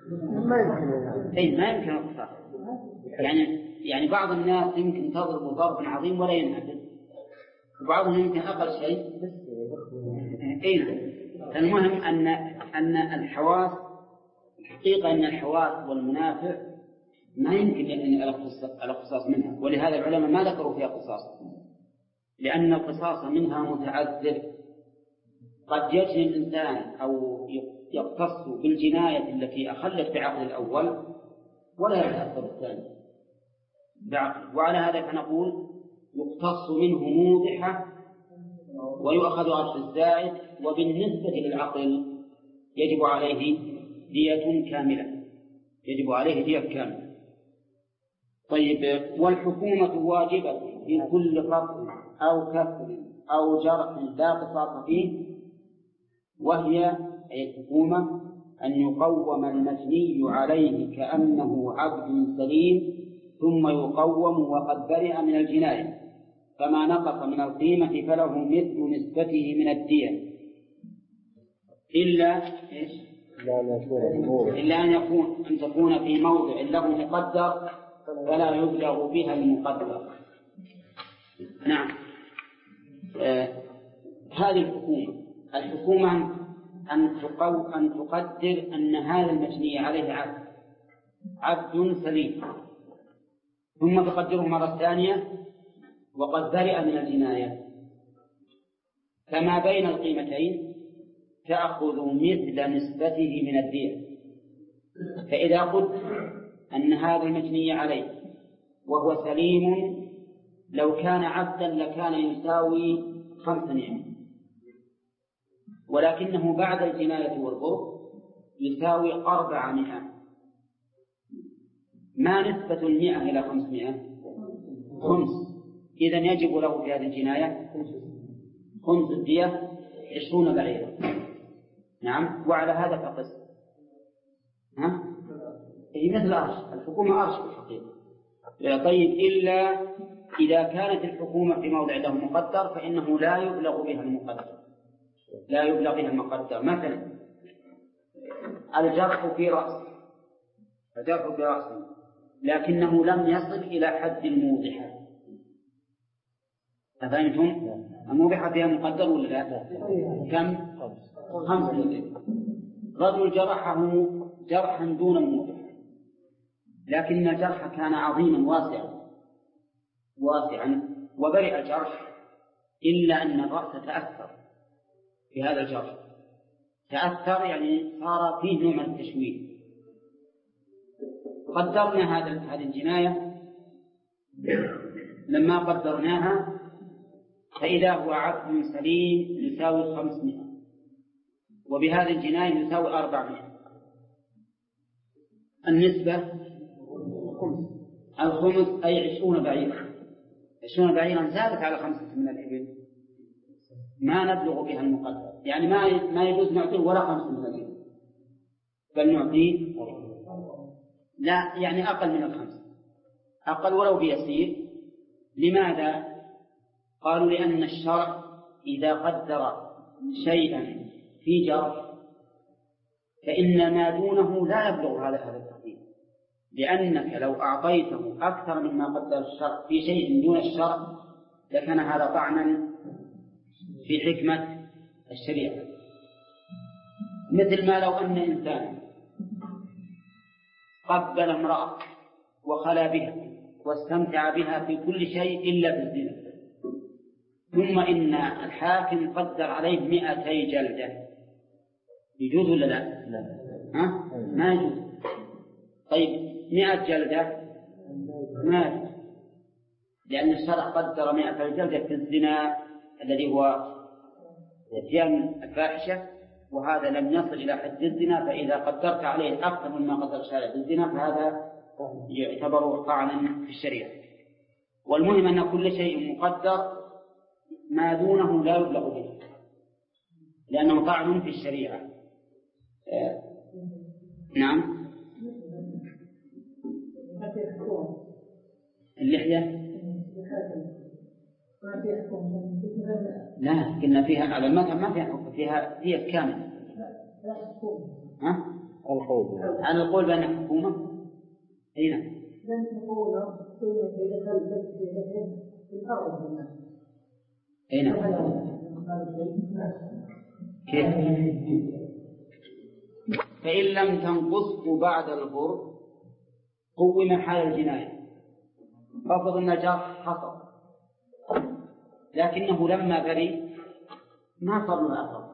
ما يمكن القصاص. يعني بعض الناس يمكن تضرب ضرب عظيم ولا ينهدم، وبعضهم يمكن أقل شيء. المهم أن الحواس، الحقيقة أن الحواس والمنافع ما يمكن الاقتصاص منها، ولهذا العلماء ما ذكروا فيها قصاص، لأن القصاص منها متعذر. قد يجني الإنسان أو يقتص بالجناية التي أخلت بعقل الأول ولا يتأثر الثاني بعقل، وعلى هذا فنقول يقتص منه موضحة ويؤخذ عرش الزائد، وبالنسبة للعقل يجب عليه دية كاملة، يجب عليه دية كاملة. طيب والحكومة واجبة في كل قتل أو كسر أو جرح لا قصاص فيه، وهي أي الحكومة أن يقوم المجني عليه كأنه عبد سليم، ثم يقوم وقد برئ من الجناية، فما نقص من القيمة فله مثل نسبته من الدية إلا إلا أن تكون في موضع له مقدر ولا يبلغ بها المقدر. نعم. هذه الحكومة أن تقدر أن هذا المجني عليه عبد سليم، ثم تقدره مرة ثانية وقد برئ من الجناية، فما بين القيمتين تأخذ مثل نسبته من الدية. فإذا قلت أن هذا المجني عليه وهو سليم لو كان عبدا لكان يساوي 500، ولكنه بعد الجناية والغرب يساوي 400. ما نسبة 100 إلى 500؟ خمس. إذن يجب له في هذه الجناية خمس الدية 20 بعيرا. نعم. وعلى هذا فقس. هي مثل أرش، الحكومة أرش في الحقيقة. طيب، إلا إذا كانت الحكومة في موضع له مقدر فإنه لا يبلغ بها المقدر. مثلا الجرح في رأسه لكنه لم يصل إلى حد الموضحة. أفهمتم؟ الموضحة فيها مقدر ولا لا؟ كم؟ 5. رجل جرحه جرحا دون الموضحة، لكن الجرح كان عظيما واسعا وبرئ الجرح، إلا أن الرأس تأثر في هذا الجرح. تأثر يعني صار فيه نوع من التشويه. قدرنا هذه الجناية، لما قدرناها فإذا هو عبد سليم يساوي 500، وبهذه الجناية يساوي 400. النسبة الخمس، أي 20 بعيرا. 20 بعيرا زادت على 5 من الإبل، ما نبلغ بها المقدر، يعني ما يجوز نعطيه ولا 5 من الإبل، بل نعطيه لا، يعني أقل من 5، أقل ولو بيسير. لماذا؟ قالوا لأن الشرع إذا قدر شيئا في جرح فإن ما دونه لا يبلغ هذا التقدير، لأنك لو أعطيته أكثر مما قدر الشرع في شيء دون الشرع لكان هذا طعنا في حكمة الشريعة. مثل ما لو أن إنسان قبل امرأة وخلا بها واستمتع بها في كل شيء إلا بالزنا، ثم إن الحاكم قدر عليه 200 جلدة، يجوز ولا لا؟ ما يجوز. طيب 100 جلدة ما يجوز، لأن الشرع قدر 100 جلدة في الزنا الذي هو اتيان الفاحشة، وهذا لم يصل إلى حد الزنا، فإذا قدرت عليه أكثر مما قدر الشرع بالزنا فهذا يعتبر طعنا في الشريعة. والمهم أن كل شيء مقدر ما دونه لا يبلغ به، لأنه طعن في الشريعة. نعم. اللحية لا، قلنا فيها على المذهب ما فيها حكم، فيها دية كاملة. على القول بأن حكومة هنا كيف؟ فإن لم تنقصه بعد الغرب قوم حال الجناية. أفضل النجاح حصل، لكنه لما بري ما صار له أثر،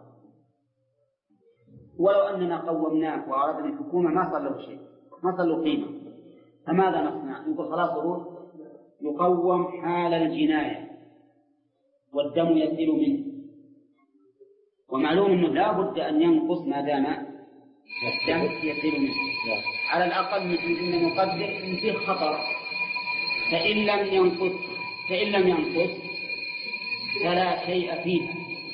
ولو أننا قومناه وأردنا الحكومة ما صار له شيء، ما صار له قيمة. فماذا نصنع؟ نقول خلاص روح يقوم حال الجناية والدم يسيل منه، ومعلوم أنه لا بد أن ينقص ما دام الدم يسيل منه. على الأقل نقدر إن فيه خطر، فإن لم ينقص فلا شيء فيه.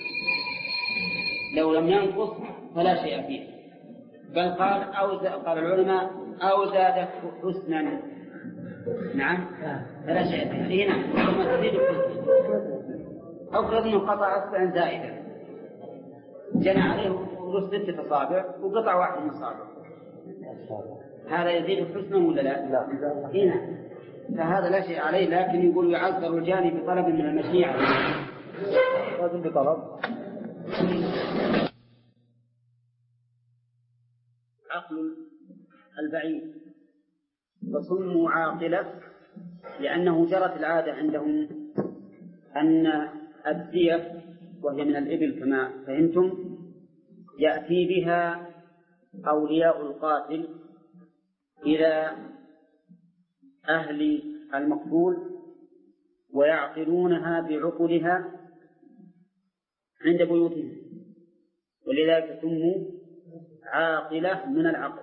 لو لم ينقص فلا شيء فيه، بل قال العلماء أو زاد حسنا. نعم، فلا شيء فيه. نعم، ثم تزيد حسنا. أو فرض أنه قطع أصبعا زائدا جنى عليه ورث 6 أصابع وقطع واحد من أصابعه، هذا يزيد حسنا ولا لا؟ لا. هنا فهذا لا شيء عليه، لكن يقول يعذر الجاني بطلب من المشيئة. لازم بطلب. عقل البعير وسموا عاقلة لأنه جرت العادة عندهم أن الدية وهي من الإبل كما فهمتم يأتي بها أولياء القاتل إلى أهل المقتول ويعقلونها بعقلها عند بيوتهم، ولذلك سموا عاقلة من العقل.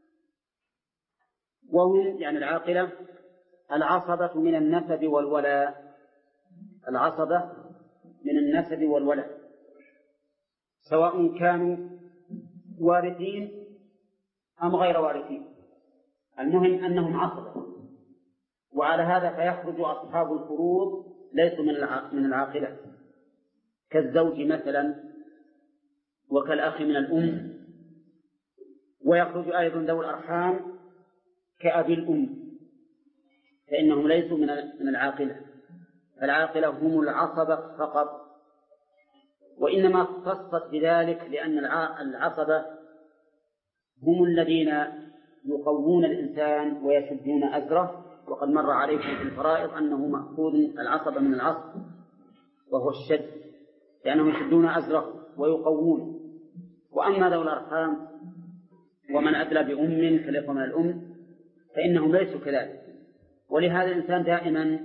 وهم يعني العاقلة العصبة من النسب والولاء، العصبة من النسب والولاء سواء كانوا وارثين أم غير وارثين، المهم أنهم عصبة. وعلى هذا فيخرج أصحاب الفروض ليسوا من العاقلة كالزوج مثلا وكالأخ من الأم، ويخرج أيضا ذوي الأرحام كأبي الأم، فإنهم ليسوا من العاقلة. العاقلة هم العصبة فقط، وإنما اختصت بذلك لأن العصبة هم الذين يقوون الإنسان ويشدون أزره، وقد مر عليكم في الفرائض أنه مأخوذ العصبة من العصب وهو الشد، لأنهم يشدون أزره ويقوون. وأما ذوي الأرحام ومن أدلى بأم كالإخوة من الأم فإنهم ليسوا كذلك. ولهذا الإنسان دائما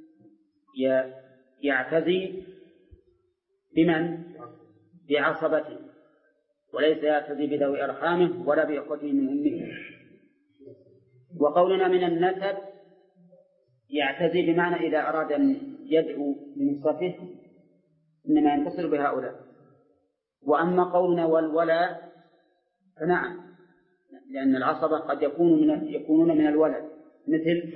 يعتزي بمن؟ بعصبته، وليس يعتزي بذوي أرحامه ولا بإخوته من أمه. وقولنا من النسب يعتزي بمعنى إذا أراد أن يدعو لنصرته إنما ينتصر بهؤلاء. وأما قولنا والولاء فنعم، لأن العصبة قد يكونون من الولد، مثل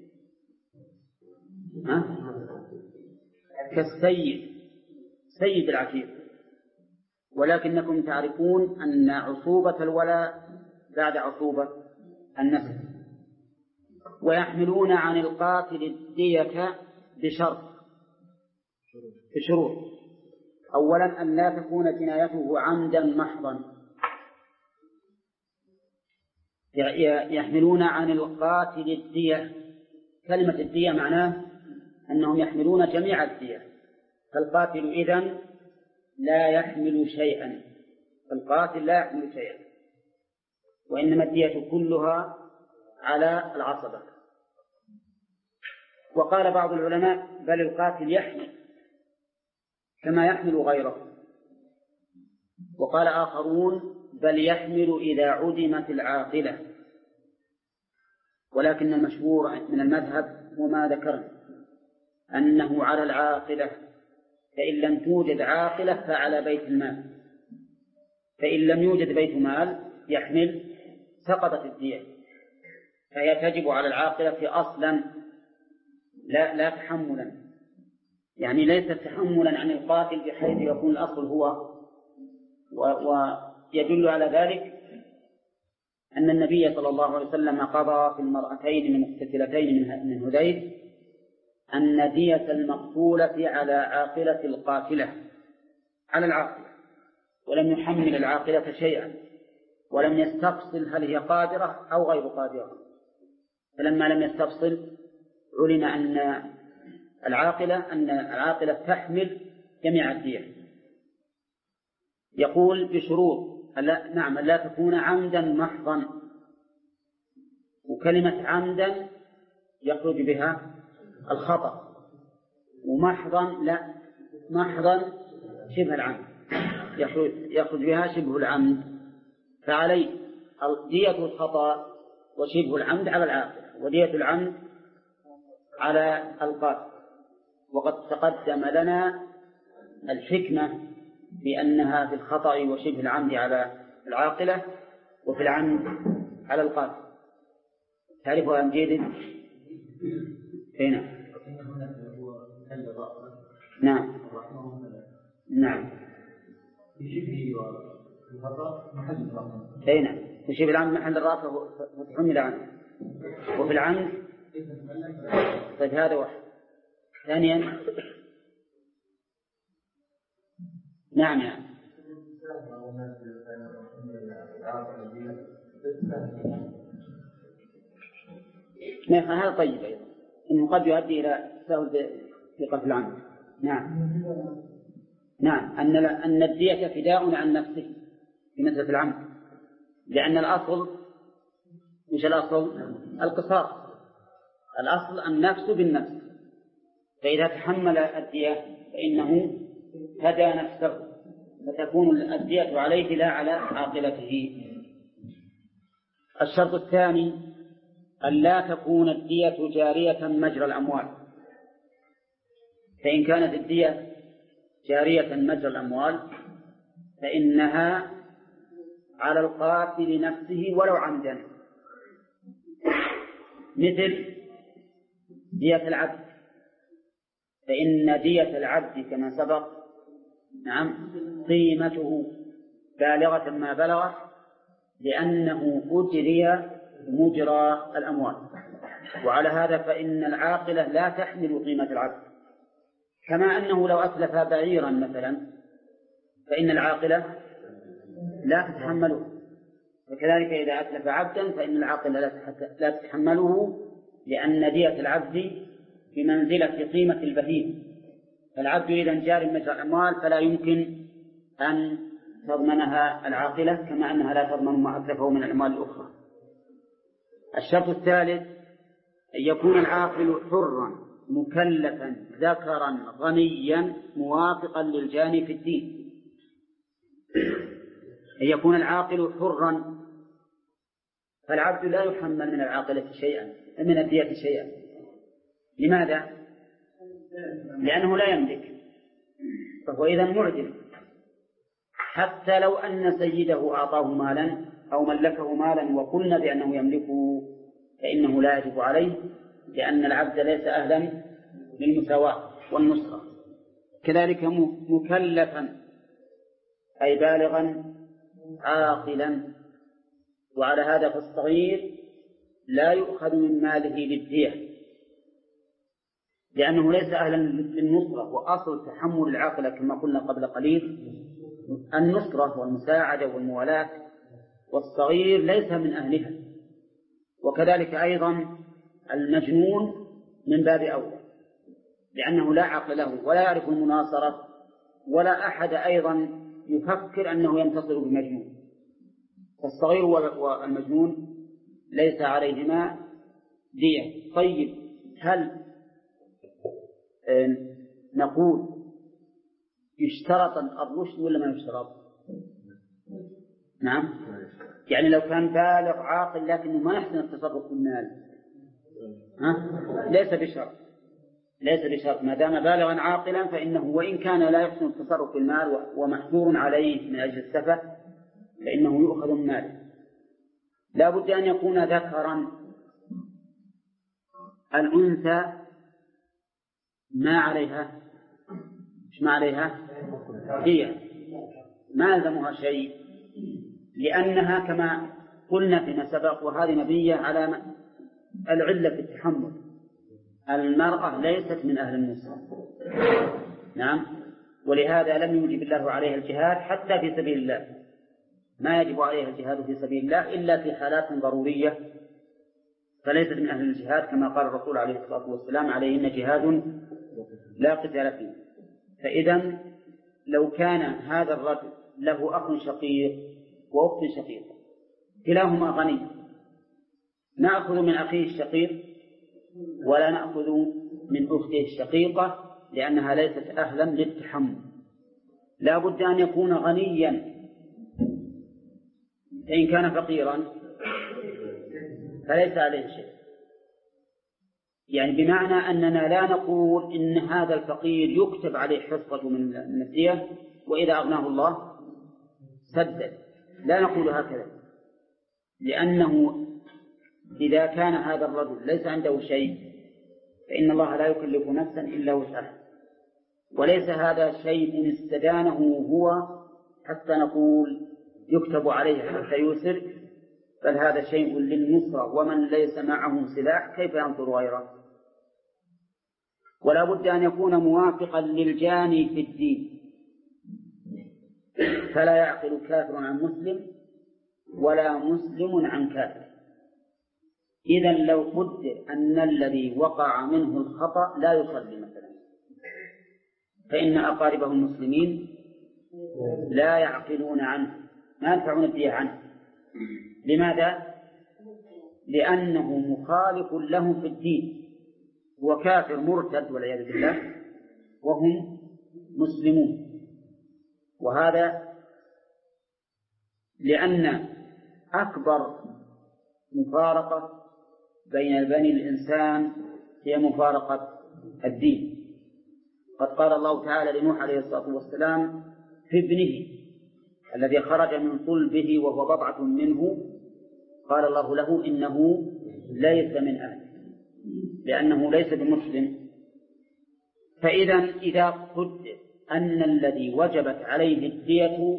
كالسيد، سيد العشيرة، ولكنكم تعرفون أن عصوبة الولاء بعد عصوبة النسب. ويحملون عن القاتل الدية بشروط. أولا أن لا تكون جنايته عمدا محضا، يحملون عن القاتل الدية. كلمة الدية معناه أنهم يحملون جميع الدية، فالقاتل إذن لا يحمل شيئا، القاتل لا يحمل شيئا، وإنما الدية كلها على العصبة. وقال بعض العلماء بل القاتل يحمل كما يحمل غيره، وقال آخرون بل يحمل إذا عدمت العاقلة. ولكن المشهور من المذهب وما ذكرنا أنه على العاقلة، فإن لم توجد عاقلة فعلى بيت المال، فإن لم يوجد بيت مال يحمل سقطت الدية، فهي تجب على العاقلة أصلا لا تحملا، يعني ليس تحملا عن القاتل بحيث يكون الأصل هو. ويدل على ذلك أن النبي صلى الله عليه وسلم قضى في المرأتين المقتتلتين من هذيل أن دية المقتولة على عاقلة القاتلة، على العاقلة، ولم يحمل العاقلة شيئا، ولم يستفصل هل هي قادرة أو غير قادرة. فلما لم يستفصل علم أن العاقلة تحمل جميع الدية. يقول بشروط نعم لا تكون عمدا محضا، وكلمة عمدا يخرج بها الخطأ، ومحضا لا، محضا شبه العمد، يخرج بها شبه العمد، فعليه دية الخطأ وشبه العمد على العاقلة، ودية العمد على القاتل. وقد تقدم لنا الحكمة بأنها في الخطأ وشبه العمد على العاقلة، وفي العمد على القاتل. تعرفها أم جيد؟ هنا نعم أين في شبه العمد محل الرأس فتحمل عنه، وفي العمد طيب هذا واحد. ثانيا نعم هذا طيب أيضا إنه قد يؤدي إلى تساهل في قتل العمد. نعم أن الدية فداء عن نفسه في مسألة العمد، لأن الأصل مش الأصل القصاص، الأصل النفس بالنفس، فإذا تحمل الدية فإنه هدى نفسه، فتكون الدية عليه لا على عاقلته. الشرط الثاني أن لا تكون الدية جارية مجرى الأموال، فإن كانت الدية جارية مجرى الأموال فإنها على القاتل نفسه ولو عمدا، مثل دية العبد، فإن دية العبد كما سبق نعم قيمته بالغة ما بلغت، لأنه أجري مجرى الأموال، وعلى هذا فإن العاقلة لا تحمل قيمة العبد، كما أنه لو أتلف بعيرا مثلا فإن العاقلة لا تتحمله، وكذلك إذا أتلف عبدا فإن العاقلة لا تتحمله، لأن دية العبد بمنزلة قيمة البهيم، فالعبد إذا جار مجرى الأموال فلا يمكن أن تضمنها العاقلة، كما أنها لا تضمن ما أتلفه من الأموال الأخرى. الشرط الثالث أن يكون العاقل حرا مكلفا ذكرا غنيا موافقا للجاني في الدين، أن يكون العاقل حرا، فالعبد لا يحمل من العاقلة شيئا من الدية شيئا. لماذا؟ لأنه لا يملك، فهو إذن معدم، حتى لو أن سيده أعطاه مالا أو ملكه مالا وقلنا بأنه يملكه فإنه لا يجب عليه، لأن العبد ليس أهلا للمساواة والنصرة. كذلك مكلفا أي بالغا عاقلا، وعلى هذا فالصغير لا يؤخذ من ماله للدية، لأنه ليس أهلا للنصرة، وأصل تحمل العاقلة كما قلنا قبل قليل النصرة والمساعدة والموالاة، والصغير ليس من أهلها. وكذلك أيضا المجنون من باب أولى، لأنه لا عقل له ولا يعرف المناصرة، ولا أحد أيضا يفكر أنه ينتصر بمجنون، فالصغير والمجنون ليس عليهما دية. طيب هل نقول يشترط الرشد ولا ما يشترط؟ نعم، يعني لو كان بالغ عاقل لكنه ما يحسن التصرف في المال ليس بشرط، ما دام بالغا عاقلا فإنه وإن كان لا يحسن التصرف في المال ومحجور عليه من أجل السفة فإنه يؤخذ من ماله. لا بد أن يكون ذكرا. الأنثى ما عليها هي ما لزمها شيء، لأنها كما قلنا فيما سبق وهذه مبنية على العلة في التحمل، المرأة ليست من أهل النصرة. نعم، ولهذا لم يوجب الله عليها الجهاد حتى في سبيل الله، ما يجب عليها الجهاد في سبيل الله إلا في حالات ضرورية، فليست من أهل الجهاد كما قال الرسول عليه الصلاة والسلام عليهن جهاد لا قتال فيه. فإذا لو كان هذا الرجل له أخ شقيق وأخت شقيقة كلاهما غني، نأخذ من أخيه الشقيق ولا نأخذ من أخته الشقيقة، لأنها ليست أهلا للتحمل. لا بد أن يكون غنيا، فإن كان فقيرا فليس عليه شيء، يعني بمعنى أننا لا نقول إن هذا الفقير يكتب عليه حصة من الدية وإذا أغناه الله سدد، لا نقول هكذا، لأنه إذا كان هذا الرجل ليس عنده شيء فإن الله لا يكلف نفسا إلا وسعها، وليس هذا شيء استدانه هو حتى نقول يكتب عليه حتى يوسر، بل هذا شيء للنصرة، ومن ليس معه سلاح كيف ينصر غيره؟ ولا بد أن يكون موافقا للجاني في الدين، فلا يعقل كافر عن مسلم ولا مسلم عن كافر. إذن لو قدر أن الذي وقع منه الخطأ لا يصلي مثلا، فإن أقاربه المسلمين لا يعقلون عنه، ما يدفعون الدية عنه. لماذا؟ لأنه مخالف لهم في الدين، هو كافر مرتد والعياذ بالله وهم مسلمون. وهذا لأن أكبر مفارقة بين بني الإنسان هي مفارقة الدين. قد قال الله تعالى لنوح عليه الصلاة والسلام في ابنه الذي خرج من صلبه وهو بضعة منه، قال الله له إنه ليس من أهله، لأنه ليس بمسلم. فإذا إذا قدر أن الذي وجبت عليه الدية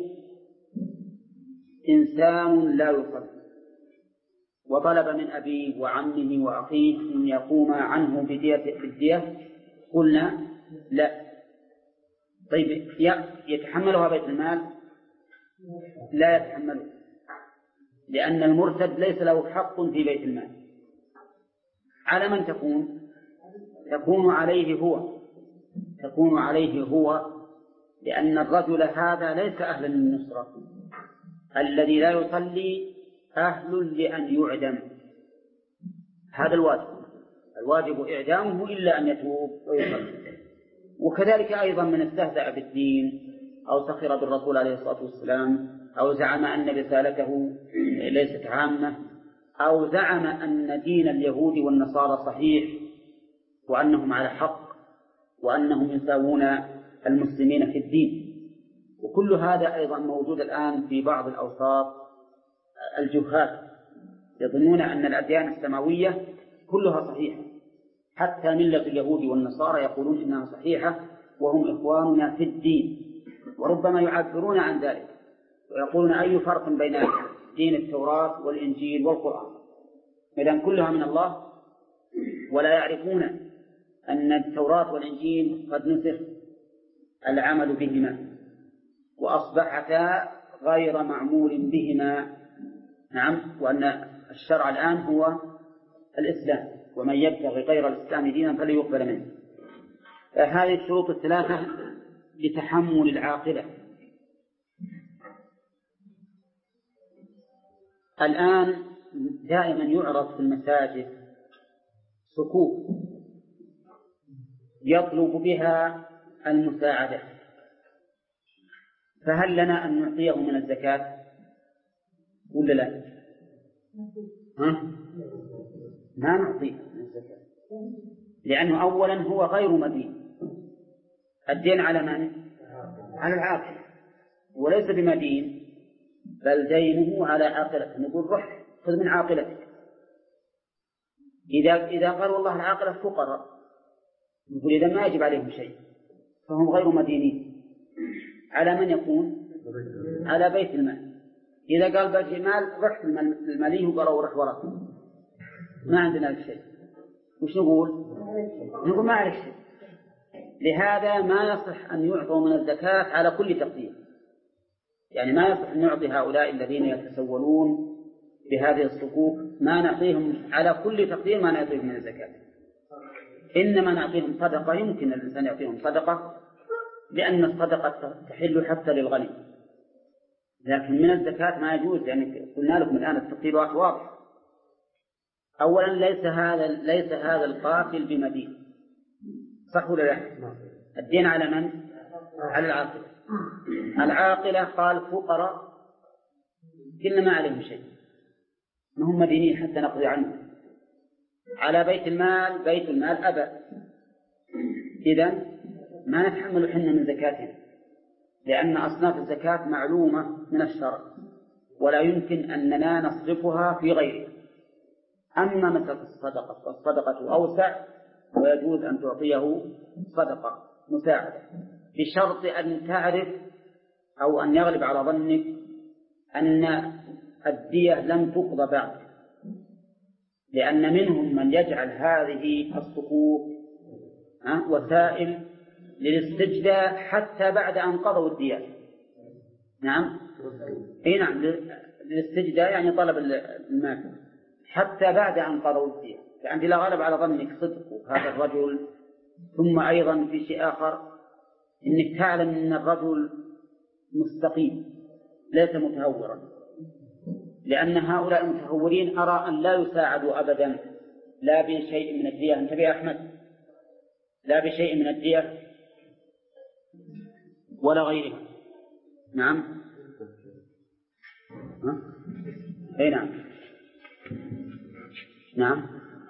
إنسان لا يصلي وطلب من أبيه وعمه وأخيه أن يقوم عنه بالدية، قلنا لا. طيب يتحملها بيت المال؟ لا يتحمله، لأن المرتد ليس له حق في بيت المال. على من تكون؟ تكون عليه هو، لأن الرجل هذا ليس أهلا للنصرة. الذي لا يصلي أهل لأن يعدم، هذا الواجب إعدامه إلا أن يتوب ويصلي. وكذلك أيضا من استهزأ بالدين أو سخر بالرسول عليه الصلاة والسلام أو زعم أن رسالته ليست عامة أو زعم أن دين اليهود والنصارى صحيح وأنهم على حق وأنهم يساوون المسلمين في الدين. وكل هذا أيضا موجود الآن في بعض الأوساط الجهال، يظنون أن الأديان السماوية كلها صحيحة، حتى ملة اليهود والنصارى يقولون إنها صحيحة وهم إخواننا في الدين، وربما يعبرون عن ذلك ويقولون أي فرق بين دين التوراة والإنجيل والقرآن، إذن كلها من الله، ولا يعرفون أن التوراة والإنجيل قد نسخ العمل بهما وأصبحتا غير معمول بهما. نعم، وأن الشرع الآن هو الإسلام، ومن يبتغي غير الإسلام دينا فلن يقبل منه. هذه الشروط الثلاثة لتحمل العاقلة. الآن دائما يعرض في المساجد صكوك يطلب بها المساعدة، فهل لنا أن نعطيه من الزكاة ولا لا؟ ما نعطيه من الزكاة، لأنه أولا هو غير مدين. الدين على من؟ على العاقل، وليس بمدين، بل دينه على عاقلته. نقول روح خذ من عاقلتك. إذا قال والله العاقلة فقراء، نقول إذا ما يجب عليهم شيء فهم غير مدينين. على من يكون؟ على بيت المال. إذا قال بيت المال رحت الماليه وقالوا روح وراك، ما عندنا شيء، وش نقول؟ نقول ما عليك شيء. لهذا ما يصح أن يعطوا من الزكاة على كل تقدير، يعني ما يصح أن نعطي هؤلاء الذين يتسولون بهذه الصكوك، ما نعطيهم على كل تقدير، ما نعطيهم من الزكاة، إنما نعطيهم صدقة. يمكن الإنسان يعطيهم صدقة لأن الصدقة تحل حتى للغني، لكن من الزكاة ما يجوز، يعني قلنا لكم الآن التقدير واضح. أولا ليس هذا القاتل بمدين، صح ولا لا؟ الدين على من؟ على العاقلة. العاقلة قال فقراء قلنا ما عليهم شيء، ما هم مدينين حتى نقضي عنهم. على بيت المال أبى، إذن ما نتحمل حنا من زكاتنا، لأن أصناف الزكاة معلومة من الشرع ولا يمكن أننا نصرفها في غيرها. أما مسألة الصدقة فالصدقة أوسع، ويجوز أن تعطيه صدقة مساعدة بشرط أن تعرف أو أن يغلب على ظنك أن الدية لم تقضى بعد، لأن منهم من يجعل هذه الصكوك وسائل للاستجداء حتى بعد أن قضوا الدية. نعم، أي نعم، للاستجداء يعني طلب المال حتى بعد أن قضوا الدية. يعني لا غلب على ظنك صدق هذا الرجل، ثم أيضا في شيء آخر إنك تعلم أن الرجل مستقيم ليس متهورا، لأن هؤلاء المتهورين أرى أن لا يساعدوا أبدا لا بشيء من الدية. انتبه يا أحمد، لا بشيء من الدية ولا غيرها. نعم، أي نعم، نعم.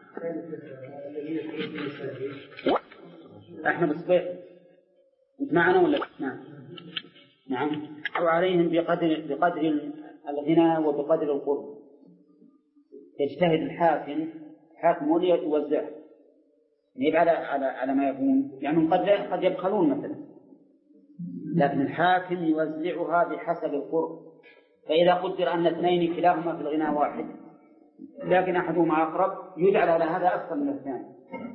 أحمد الصبيح أنت معنا ولا؟ نعم، نعم. أو عليهم بقدر الغنى وبقدر القرب. يجتهد الحاكم وليوزع، يبقى على ما يكون، يعني قد يبخلون مثلا، لكن الحاكم يوزعها بحسب القرب. فإذا قدر أن اثنين كلاهما في الغنى واحد، لكن أحدهما أقرب، يجعل على هذا أكثر من الثاني.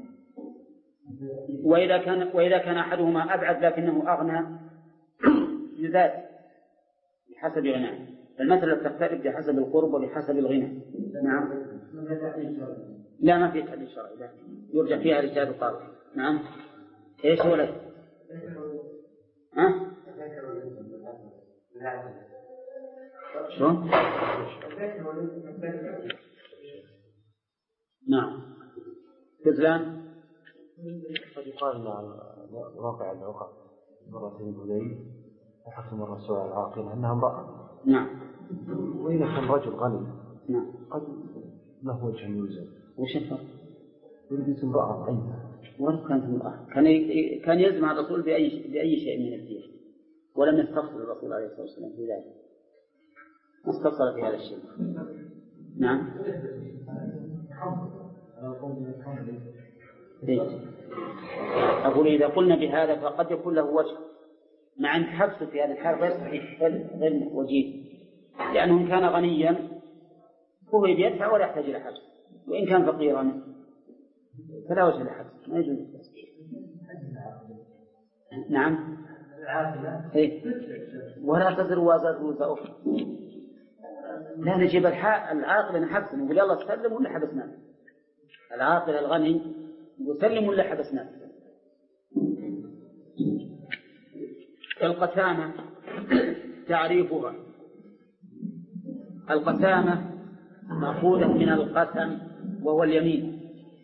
وإذا كان أحدهما أبعد لكنه أغنى، يزاد بحسب غناه. المسألة تختلف بحسب القرب وبحسب الغنى. نعم، لا ما في تحديد شرعي، لا يرجع فيها رجال القاضي. نعم، ايش هو لك؟ شلون؟ نعم، كذلان قد يقال مع واقع العقد مرة الولي وحكم الرسول العاقل أنها امرأة. نعم. وإذا كان رجل غني نعم قد له وجه يلزم. وش الفرق؟ ولدت امرأة ضعيفة ولو كانت امرأة كان يزمع الرسول بأي شيء من الدين، ولم يستفصل الرسول عليه الصلاة والسلام في ذلك، ما استفصل في هذا الشيء. نعم. أقول إذا قلنا بهذا فقد يكون له وجه، مع أن حبسه في هذا الحال غير وجيه، لأنه إن كان غنيا هو يدفع ولا يحتاج إلى حبس، وإن كان فقيرا فلا وجه لحبس، ما يجوز. نعم. ولا تزر وازرة وزر أخرى. لا نجيب العاقل نحبس، نقول يلا سلم ولا حبسناه. العاقل الغني يسلم ولا حبسناه. القسامة تعريفها: القسامة مأخوذة من القسم وهو اليمين،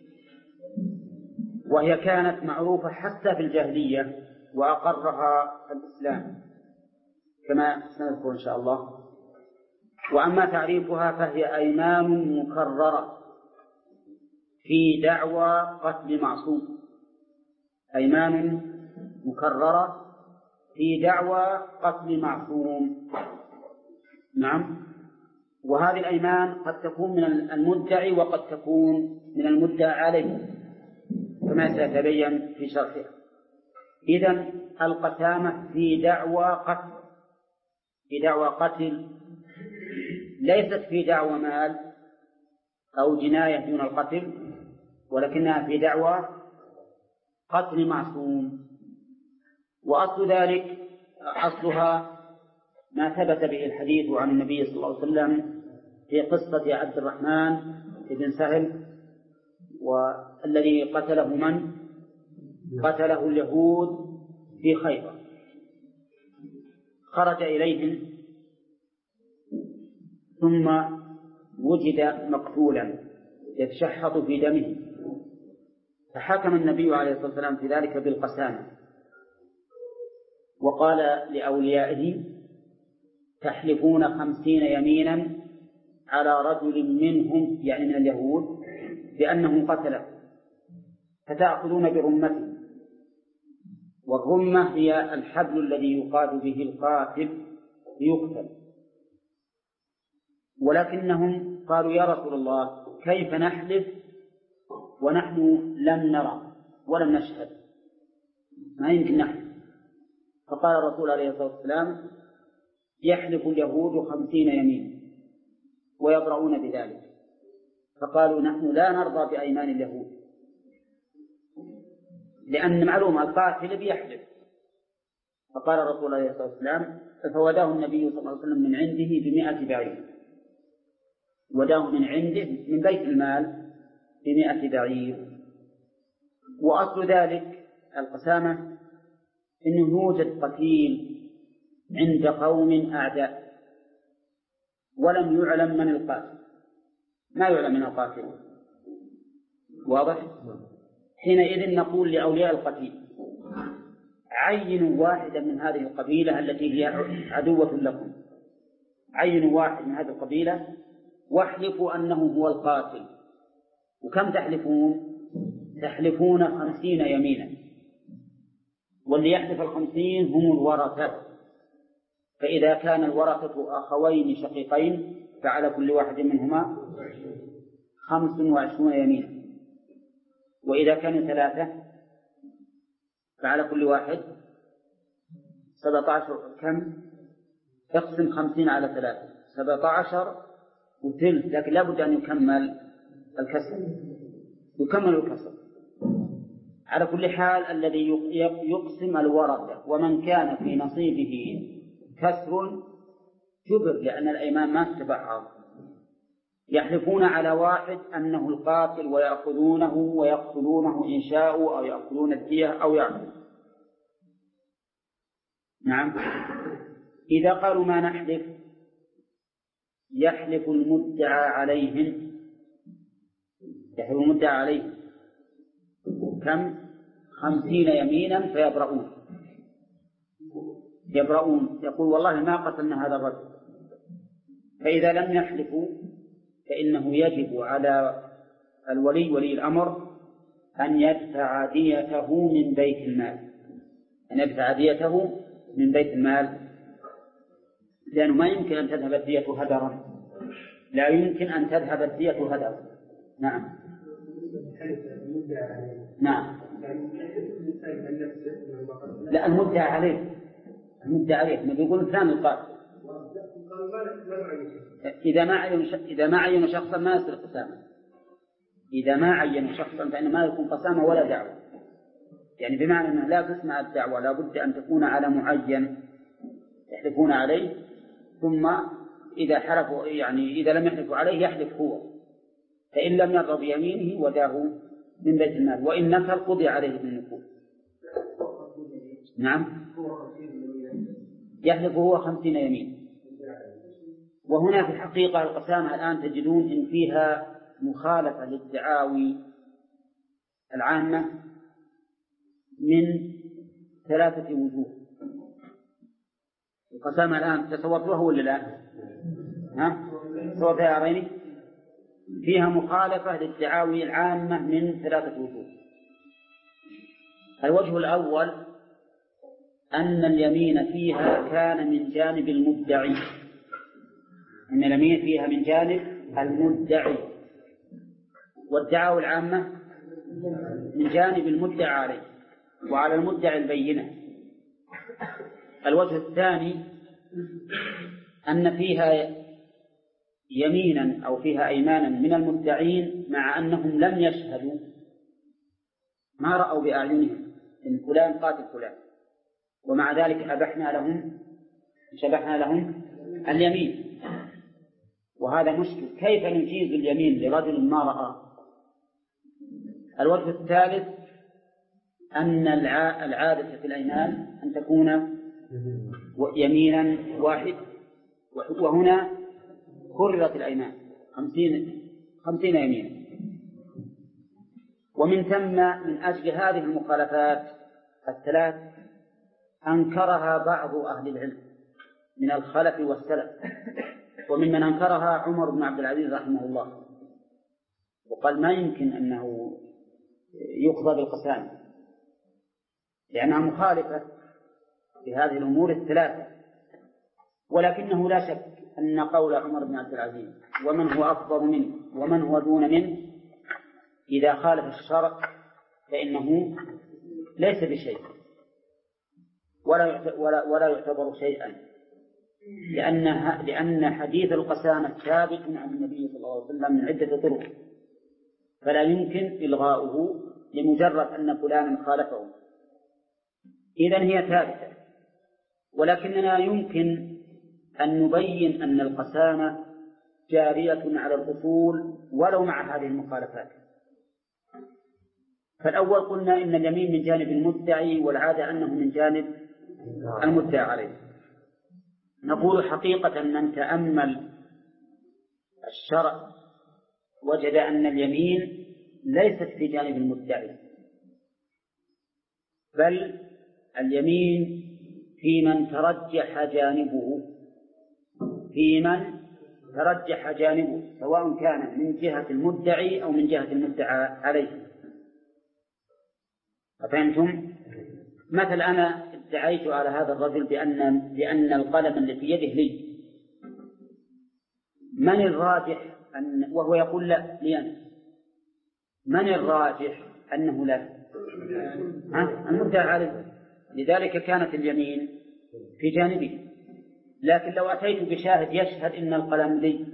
وهي كانت معروفة حتى في الجاهلية وأقرها الإسلام كما سنذكر إن شاء الله. وأما تعريفها فهي أيمان مكررة في دعوى قتل معصوم، أيمان مكررة في دعوى قتل معصوم. نعم. وهذه الأيمان قد تكون من المدعي وقد تكون من المدعى عليه كما سيتبين في شرحها. إذن القسامة في دعوى قتل، ليست في دعوى مال أو جناية دون القتل، ولكنها في دعوى قتل معصوم. وأصل ذلك أصلها ما ثبت به الحديث عن النبي صلى الله عليه وسلم في قصة عبد الرحمن بن سهل، والذي قتله من؟ قتله اليهود في خيبر. خرج إليهم ثم وجد مقتولا يتشحط في دمه، فحكم النبي عليه الصلاة والسلام في ذلك بالقسامة، وقال لأوليائه: تحلفون 50 يمينا على رجل منهم، يعني من اليهود، بأنه قتله، فتأخذون برمته. والرمة هي الحبل الذي يقاد به القاتل ليقتل. ولكنهم قالوا: يا رسول الله، كيف نحلف ونحن لم نرى ولم نشهد؟ ما يمكن نحلف. فقال الرسول عليه الصلاة والسلام: يحلف اليهود 50 يمين ويبرؤون بذلك، فقالوا نحن لا نرضى بأيمان اليهود، لأن معلوم القاتل بيحلف. فقال رسول الله صلى الله عليه وسلم فوداه النبي صلى الله عليه وسلم من عنده ب100 بعير، وداه من عنده من بيت المال ب100 بعير. وأصل ذلك القسامة إنه يوجد قتيل عند قوم أعداء ولم يعلم من القاتل، ما يعلم من القاتل، واضح؟ حينئذ نقول لأولياء القتيل عينوا واحدا من هذه القبيلة التي هي عدوة لكم، عينوا واحد من هذه القبيلة واحلفوا أنه هو القاتل. وكم تحلفون؟ تحلفون 50 يمينا، واللي يحلف 50 هم الورثة. فإذا كان الورثة أخوين شقيقين فعلى كل واحد منهما 25 يمينا، وإذا كانوا 3 فعلى كل واحد 17. كم؟ اقسم 50 على 3 17 وثلث، لكن لابد أن يكمل الكسر. على كل حال الذي يقسم الورثة، ومن كان في نصيبه كسر جبر، لأن الأيمان ما تتبعض. يحلفون على واحد أنه القاتل ويأخذونه ويقتلونه إن شاءوا، أو يأخذون الدية أو يعمل. نعم. إذا قالوا ما نحلف يحلف المدعى عليهم، يحلف المدعى عليهم كم؟ 50 يمينا فيبرؤون. يقول والله ما قتلنا هذا الرجل. فإذا لم يحلفوا فإنه يجب على الولي ولي الأمر أن يدفع ديته من بيت المال، لأنه ما يمكن أن تذهب الدية هدرا، لا يمكن أن تذهب الدية هدرا. نعم. نعم. لا، المدعى عليه ما بيقول فلان القاتل. إذا ما عينوا شخصا ما يصير قسامة. إذا ما عينوا شخصا فإنه ما يكون قسامة ولا دعوة، يعني بمعنى أنه لا تسمع الدعوة، لا بد أن تكون على معين يحلفون عليه، ثم إذا حلفوا إذا لم يحلفوا عليه يحلف هو، فإن لم يرضى بيمينه وداه من بيت المال، وإن نكر قضي عليه بالنكول. نعم. يحلف هو 50 يمين. وهنا في الحقيقة القسامة الآن تجدون إن فيها مخالفة للدعاوي العامة من 3 وجوه. القسامة الآن تصورتوها ولا لا؟ تصورتها يا عريني؟ فيها مخالفة للدعاوي العامة من 3 وجوه. الوجه الأول أن اليمين فيها كان من جانب المدعي، أن اليمين فيها من جانب المدعي، والدعاوى العامة من جانب المدعى عليه، وعلى المدعي البينة. الوجه الثاني أن فيها يمينا أو فيها أيمانا من المدعين مع أنهم لم يشهدوا، ما رأوا بأعينهم إن فلان قاتل فلان، ومع ذلك شبحنا لهم اليمين. وهذا مشكل، كيف نجيز اليمين لرجل ما رأى؟ الوجه الثالث أن العادة في الأيمان أن تكون يمينا واحد، وهنا كررت الأيمان 50 يمينا. ومن ثم من أجل هذه المخالفات الثلاث أنكرها بعض أهل العلم من الخلف والسلف، وممن أنكرها عمر بن عبد العزيز رحمه الله، وقال ما يمكن أنه يقضى بالقسامة لأنها مخالفة لهذه الأمور الثلاثة. ولكنه لا شك أن قول عمر بن عبد العزيز ومن هو أكبر منه ومن هو دون منه إذا خالف الشرع فإنه ليس بشيء ولا يعتبر شيئا، لأن حديث القسامة ثابت عن النبي صلى الله عليه وسلم من عدة طرق، فلا يمكن إلغاؤه لمجرد أن فلانا خالفه. إذن هي ثابتة، ولكننا يمكن أن نبين أن القسامة جارية على الأصول ولو مع هذه المخالفات. فالأول قلنا إن اليمين من جانب المدعي، والعادة أنه من جانب المدعى عليه. نقول حقيقة من تأمل الشرع وجد أن اليمين ليست في جانب المدعي، بل اليمين في من ترجح جانبه، سواء كان من جهة المدعي أو من جهة المدعى عليه. أفهمتم؟ مثل أنا ادعيت على هذا الرجل بأن القلم الذي في يده لي، من الراجح وهو يقول لا لي أنا، من الراجح أنه لا؟ المدعى عليه. لذلك كانت اليمين في جانبه. لكن لو أتيت بشاهد يشهد إن القلم لي،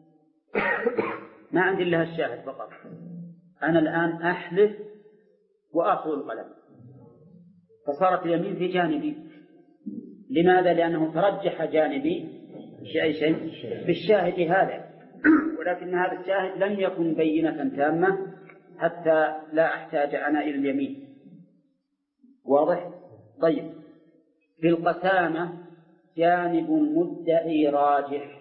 ما عندي إلا الشاهد فقط، أنا الآن أحلف وأخذ القلم، فصارت اليمين في جانبي. لماذا؟ لأنه ترجح جانبي شيء بالشاهد هذا، ولكن هذا الشاهد لم يكن بينة تامة حتى لا أحتاج أنا إلى اليمين. واضح؟ طيب، في القسامة جانب المدعي راجح،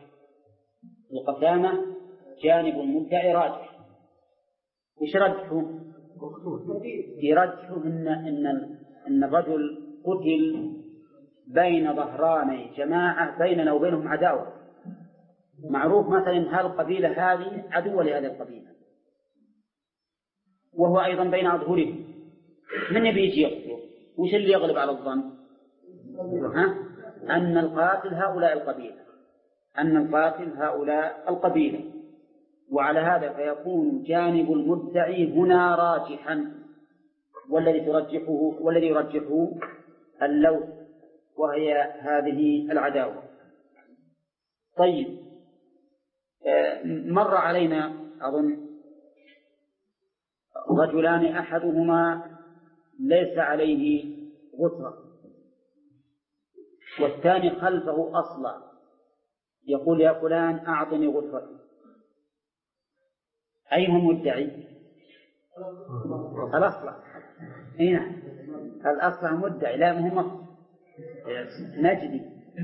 وش رجحه؟ يرجحه إن الرجل قتل بين ظهراني جماعة بيننا وبينهم عداوة، معروف مثلا هالقبيلة هذه عدوة لهذه القبيلة، وهو أيضا بين أظهرهم، من يبيجي يقتله؟ وش اللي يغلب على الظن؟ أن القاتل هؤلاء القبيلة. وعلى هذا فيكون جانب المدعي هنا راجحا، والذي يرجحه اللوث، وهي هذه العداوة. طيب، مر علينا أظن رجلان أحدهما ليس عليه غترة، والثاني خلفه أصلع، يقول يا فلان أعطني غترتي، أيهم مدعي؟ الأصلع. هنا الأصلع مدعي، لا مهم نجدي،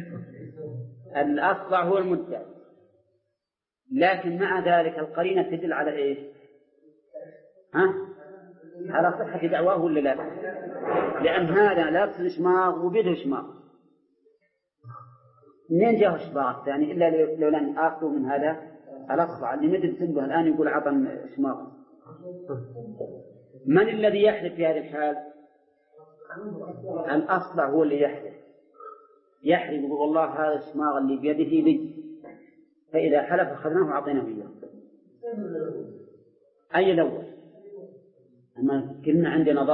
الأصلع هو المدعي. لكن مع ذلك القرينة تدل على إيش؟ على صحة دعواه ولا لا؟ لأن هذا لابس الشماغ وبيده شماغ، منين جاء الشماغ الثاني إلا لو لن آخذه من هذا الأصلع اللي مدد سنبه الآن يقول عطن شماغ. من الذي يحلف في هذه الحال؟ الأصلع هو اللي يحلف يقول والله هذا الشماغ اللي بيده لي، فإذا حلف أخذناه وعطيناه إياه. أي الأول؟ أما كنا عندنا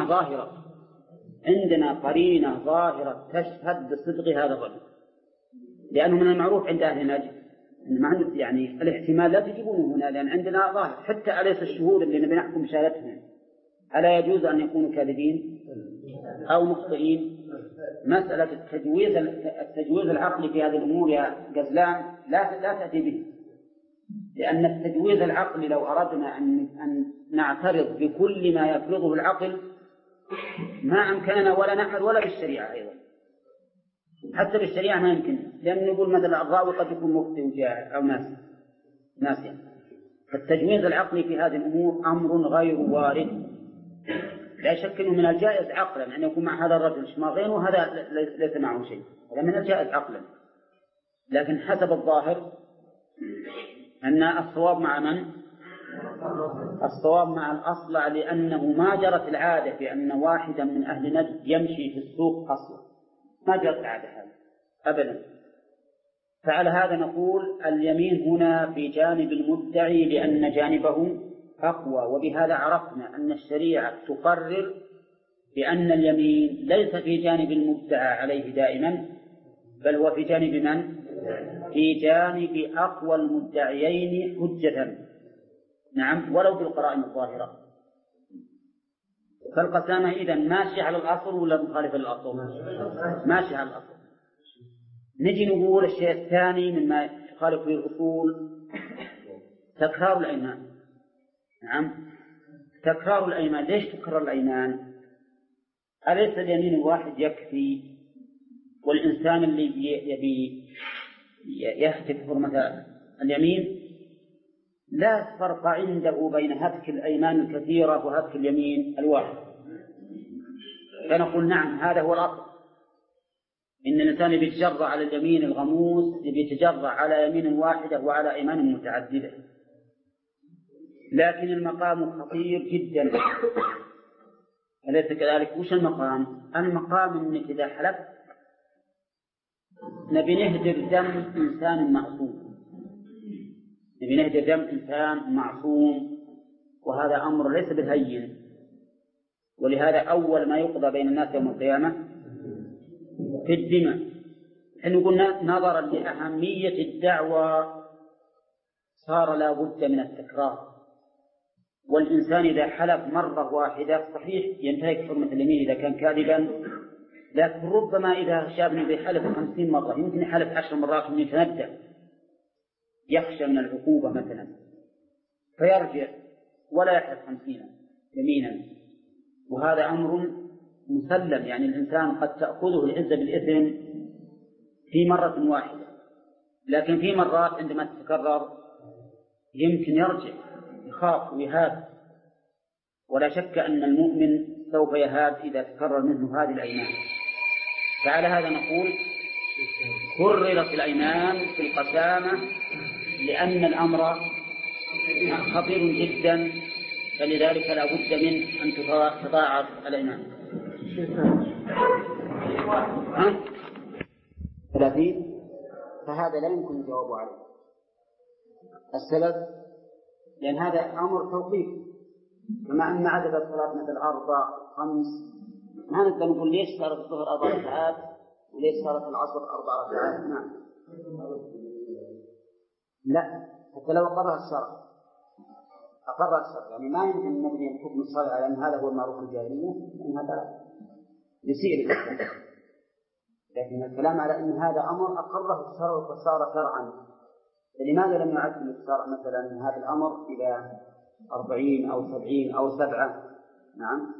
قرينة ظاهرة تشهد بصدق هذا الرجل، لأنه من المعروف عند أهل نجد أن ما عندنا يعني الاحتمال لا تجيبونه هنا، لأن عندنا ظاهر. حتى أليس الشهود اللي نبي نحكم بشهادتهم ألا يجوز أن يكونوا كاذبين أو مخطئين؟ مسألة التجويز العقلي في هذه الأمور يا غزلان لا تأتي به، لأن التجويز العقلي لو أردنا أن نعترض بكل ما يفرضه العقل ما أمكننا، ولا نحن ولا بالشريعة أيضا، حتى بالشريعة ما يمكن، لأن نقول مثلا الراوي قد يكون مخطئ وجاهل أو ناسيا. فالتجويز العقلي في هذه الأمور أمر غير وارد، لا شك أنه من الجائز عقلا أن يكون مع هذا الرجل شماغين وهذا ليس معه شيء، هذا من الجائز عقلا. لكن حسب الظاهر أن الصواب مع من؟ الصواب مع الأصلع، لأنه ما جرت العادة بأن واحدا من أهل نجد يمشي في السوق أصلا، ما جرت العادة هذا أبدا. فعلى هذا نقول اليمين هنا في جانب المدعي لأن جانبه أقوى. وبهذا عرفنا أن الشريعة تقرر بأن اليمين ليس في جانب المدعى عليه دائما، بل هو في جانب من؟ في جانب أقوى المدعيين حجة، نعم، ولو بالقرائن الظاهرة. فالقسامة إذن ماشي على الأصل ولا مخالف للأصل؟ ماشي على الأصل. نجي نقول الشيء الثاني مما يخالف به الأصول تكرار الأيمان. نعم، تكرار الأيمان. ليش تكرر الأيمان؟ أليس اليمين الواحد يكفي؟ والإنسان اللي يبي يهتك حرمة اليمين لا فرق عنده بين هتك الأيمان الكثيرة وهتك اليمين الواحد. فنقول نعم، هذا هو الأصل، إن الإنسان يتجرأ على اليمين الغموس، يتجرأ على يمين واحدة وعلى أيمان متعددة. لكن المقام خطير جدا، أليس كذلك؟ وش المقام؟ المقام إنك إذا حلفت نبي نهدر دم إنسان معصوم، نبي نهدر دم إنسان معصوم، وهذا أمر ليس بالهين. ولهذا أول ما يقضى بين الناس يوم القيامة في الدماء. حين قلنا نظرا لأهمية الدعوة صار لا بد من التكرار. والإنسان إذا حلف مرة واحدة صحيح ينتهك حرمة اليمين إذا كان كاذبا، لكن ربما إذا شابني بحلف 50 مرة يمكن يحلف 10 مرات من يتندى، يخشى من العقوبة مثلا فيرجع ولا يحلف 50 يمينا. وهذا أمر مسلم، يعني الإنسان قد تأخذه العزة بالإثم في مرة واحدة، لكن في مرات عندما تتكرر يمكن يرجع يخاف ويهاب. ولا شك أن المؤمن سوف يهاب إذا تكرر منه هذه الأيمان. فعلى هذا نقول كررت الأيمان في القسامة لأن الأمر خطير جدا، فلذلك لا بد من أن تضاعف الأيمان. 30 فهذا لا يمكن الجواب عليه. السبب لأن هذا أمر توقيفي، كما أن عدد الصلاة مثل 4 5 ما نقدر نقول ليش صارت الظهر 4 ركعات وليش صارت العصر 4 ركعات. نعم، لا، حتى لو أقرها الشرع يعني ما يمكن أن نبني الحكم الشرعي على أن هذا هو المعروف الجاهلية، لأن هذا يسير الإسلام. لكن الكلام على أن هذا أمر أقره الشرع فصار شرعا، لماذا لم يعدل الشرع مثلا هذا الأمر إلى 40 أو 70 أو 7؟ نعم.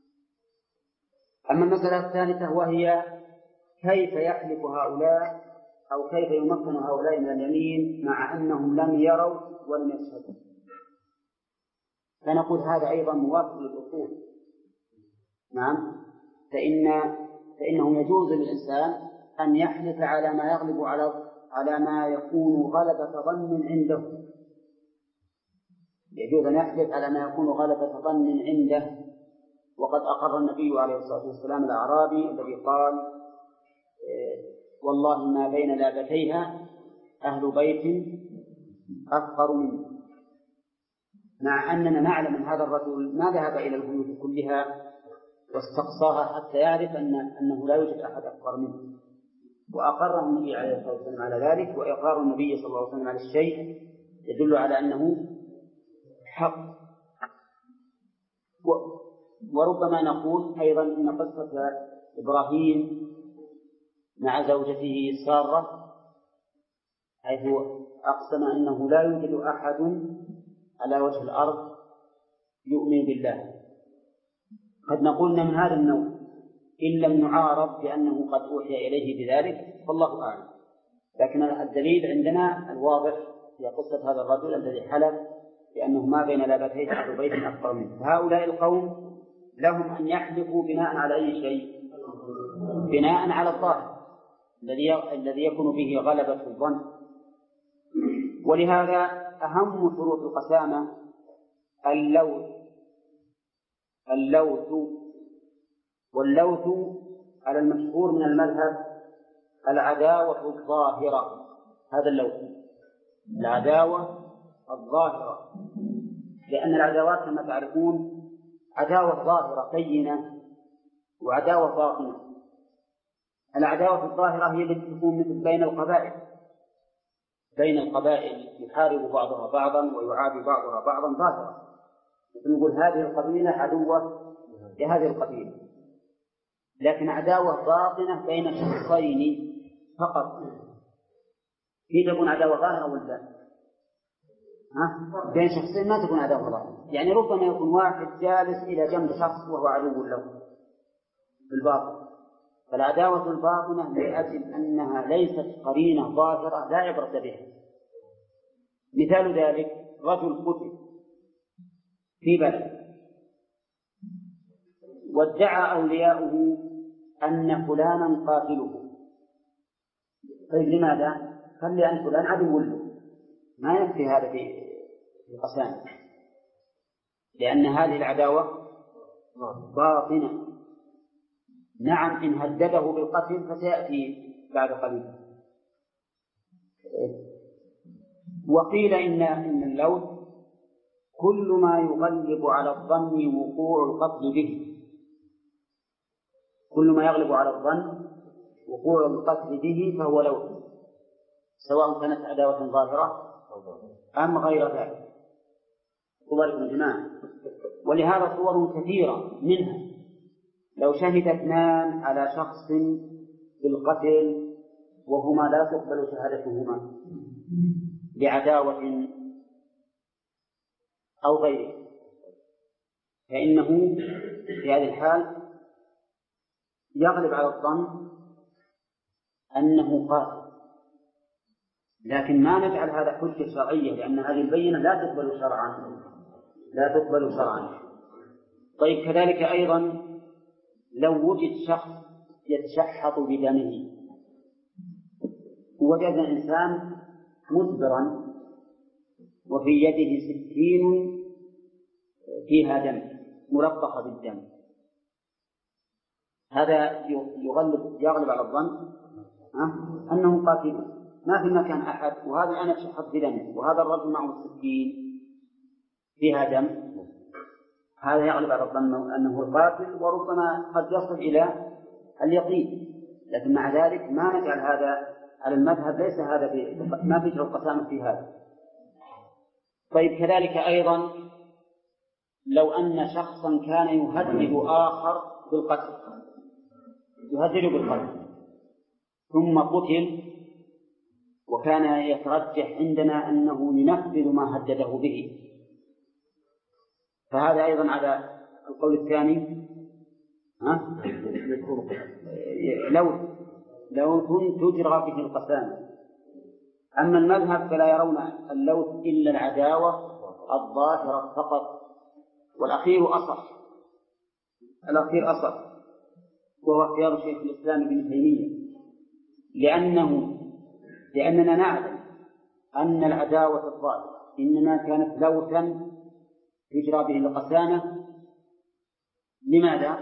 أما المسألة الثالثة وهي كيف يحلف هؤلاء أو كيف يمكن هؤلاء من اليمين مع أنهم لم يروا ولم يشهدوا؟ فنقول هذا أيضا موافق للأصول. نعم، فإنه يجوز للإنسان أن يحلف على ما يغلب على ما يكون غلبة ظن عنده. يجوز أن يحلف على ما يكون غلبة ظن عنده. وقد أقر النبي عليه الصلاة والسلام الأعرابي الذي قال والله ما بين لابتيها أهل بيت أفقر منه، مع أننا نعلم أن هذا الرجل ما ذهب إلى البيوت كلها واستقصاها حتى يعرف أنه لا يوجد أحد أفقر منه. وأقر النبي عليه الصلاة والسلام على ذلك، وإقرار النبي صلى الله عليه وسلم على الشيء يدل على أنه حق. وربما نقول أيضا إن قصة إبراهيم مع زوجته سارة حيث أقسم أنه لا يوجد أحد على وجه الأرض يؤمن بالله، قد نقولنا من هذا النوع إن لم نعارض بأنه قد أوحي إليه بذلك فالله أعلم. لكن الدليل عندنا الواضح هي قصة هذا الرجل الذي حلف بأنه ما بين لابتيه أهل بيت أكبر منه. فهؤلاء القوم لهم أن يحلفوا بناء على أي شيء؟ بناء على الظاهر الذي يكون فيه غلبة الظن. ولهذا أهم شروط القسامة اللوث، واللوث على المشهور من المذهب العداوة الظاهرة. هذا اللوث العداوة الظاهرة، لأن العداوات كما تعرفون عداوة ظاهرة بينة وعداوة باطنة. العداوة الظاهرة هي التي تكون مثل بين القبائل يحارب بعضها بعضا ويعادي بعضها بعضا ظاهرة، مثل نقول هذه القبيلة عدوة لهذه القبيلة. لكن عداوة باطنة بين شخصين فقط، هي تكون عداوة ظاهرة ولا بين شخصين ما تكون عداوة ظاهرة. يعني ربما يكون واحد جالس إلى جنب شخص وهو عدو له بالباطن. فالعداوة الباطنة لأجل أنها ليست قرينة ظاهرة لا عبرة بها. مثال ذلك رجل قتل في بلد وادعى أولياؤه أن فلانا قاتله. طيب لماذا؟ قال لأن فلان عدو له. ما يكفي هذا في القسامة، لأن هذه العداوة باطنة. نعم إن هدده بالقتل فسيأتي بعد قليل. وقيل إن اللوث كل ما يغلب على الظن وقوع القتل به، كل ما يغلب على الظن وقوع القتل به فهو لوث، سواء كانت عداوة ظاهرة أم غير ذلك. صور جماعة، ولهذا صور كثيرة منها لو شهد اثنان على شخص بالقتل وهما لا تقبل شهادتهما لعداوة أو غيره، فإنه في هذه الحال يغلب على الظن أنه قاتل، لكن ما نجعل هذا حجة شرعية، لأن هذه البينة لا تقبل شرعا. طيب كذلك أيضا لو وجد شخص يتشحط بدمه، وجد إنسان مدبرا وفي يده سكين فيها دم ملطخة بالدم، هذا يغلب على الظن أنه قاتل. ما في المكان أحد وهذا أنا أتشحط بدمه وهذا الرجل معه سكين فيها دم، هذا يغلب على الظن أنه القاتل، وربما قد يصل إلى اليقين. لكن مع ذلك ما نجعل هذا على المذهب، ليس هذا ما في القسامة في هذا. طيب كذلك أيضا لو أن شخصا كان يهدد آخر بالقتل ثم قتل، وكان يترجح عندنا أنه ينفذ ما هدده به، فهذا أيضا على القول الثاني لو كنت تجرى به القسامة. أما المذهب فلا يرون اللوث إلا العداوة الظاهرة فقط، والأخير أصح وهو اختيار شيخ الإسلام ابن تيمية، لأننا نعلم أن العداوة الظاهرة إنما كانت لوثا يجرى به القسامة. لماذا؟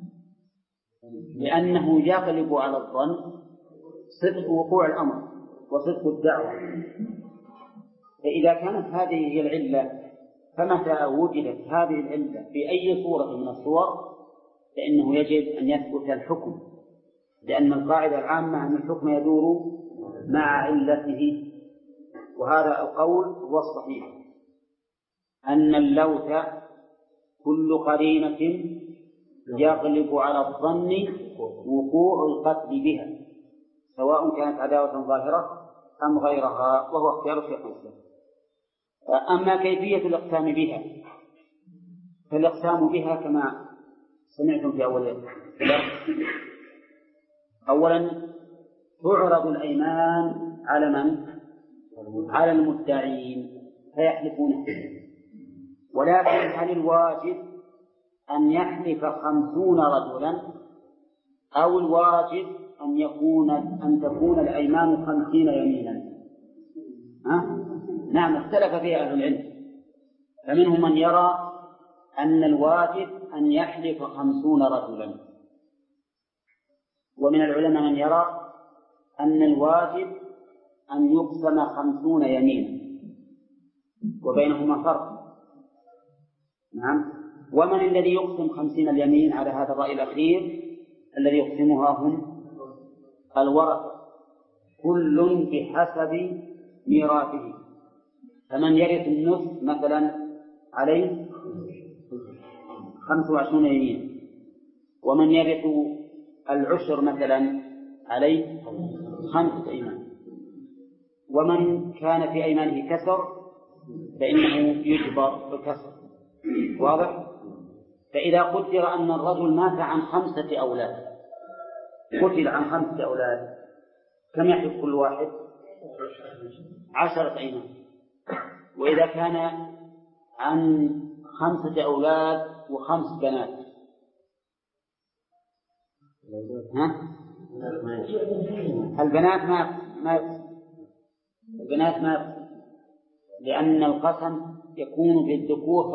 لأنه يغلب على الظن صدق وقوع الأمر وصدق الدعوة. فإذا كانت هذه هي العلة، فمتى وجدت هذه العلة في أي صورة من الصور فإنه يجب أن يثبت الحكم، لأن القاعدة العامة أن الحكم يدور مع علته. وهذا القول هو الصحيح، أن اللوث كل قرينة يغلب على الظن وقوع القتل بها، سواء كانت عداوة ظاهرة أم غيرها، وهو اختيار شيخ الإسلام. أما كيفية الإقسام بها، فالإقسام بها كما سمعتم في أول أولا تعرض الأيمان على من؟ على المدعين فيحلفون، ولكن هل الواجب أن يحلف 50 رجلا أو الواجب أن تكون الأيمان 50 يمينا؟ نعم، اختلف فيها أهل العلم، فمنهم من يرى أن الواجب أن يحلف 50 رجلا، ومن العلماء من يرى أن الواجب أن يقسم 50 يمينا، وبينهما فرق. نعم. ومن الذي يقسم 50 اليمين على هذا الرأي الأخير؟ الذي يقسمها هم الورثة كل بحسب ميراثه، فمن يرث النصف مثلا عليه 25 يمين، ومن يرث العشر مثلا عليه 5 أيمان، ومن كان في أيمانه كسر فإنه يجبر بالكسر. واضح؟ فإذا قدر أن الرجل مات عن 5 أولاد، قتل عن 5 أولاد، كم يحلف كل واحد؟ 10 أيمان. وإذا كان عن 5 أولاد و5 بنات، البنات ما لأن القسم يكون بالذكور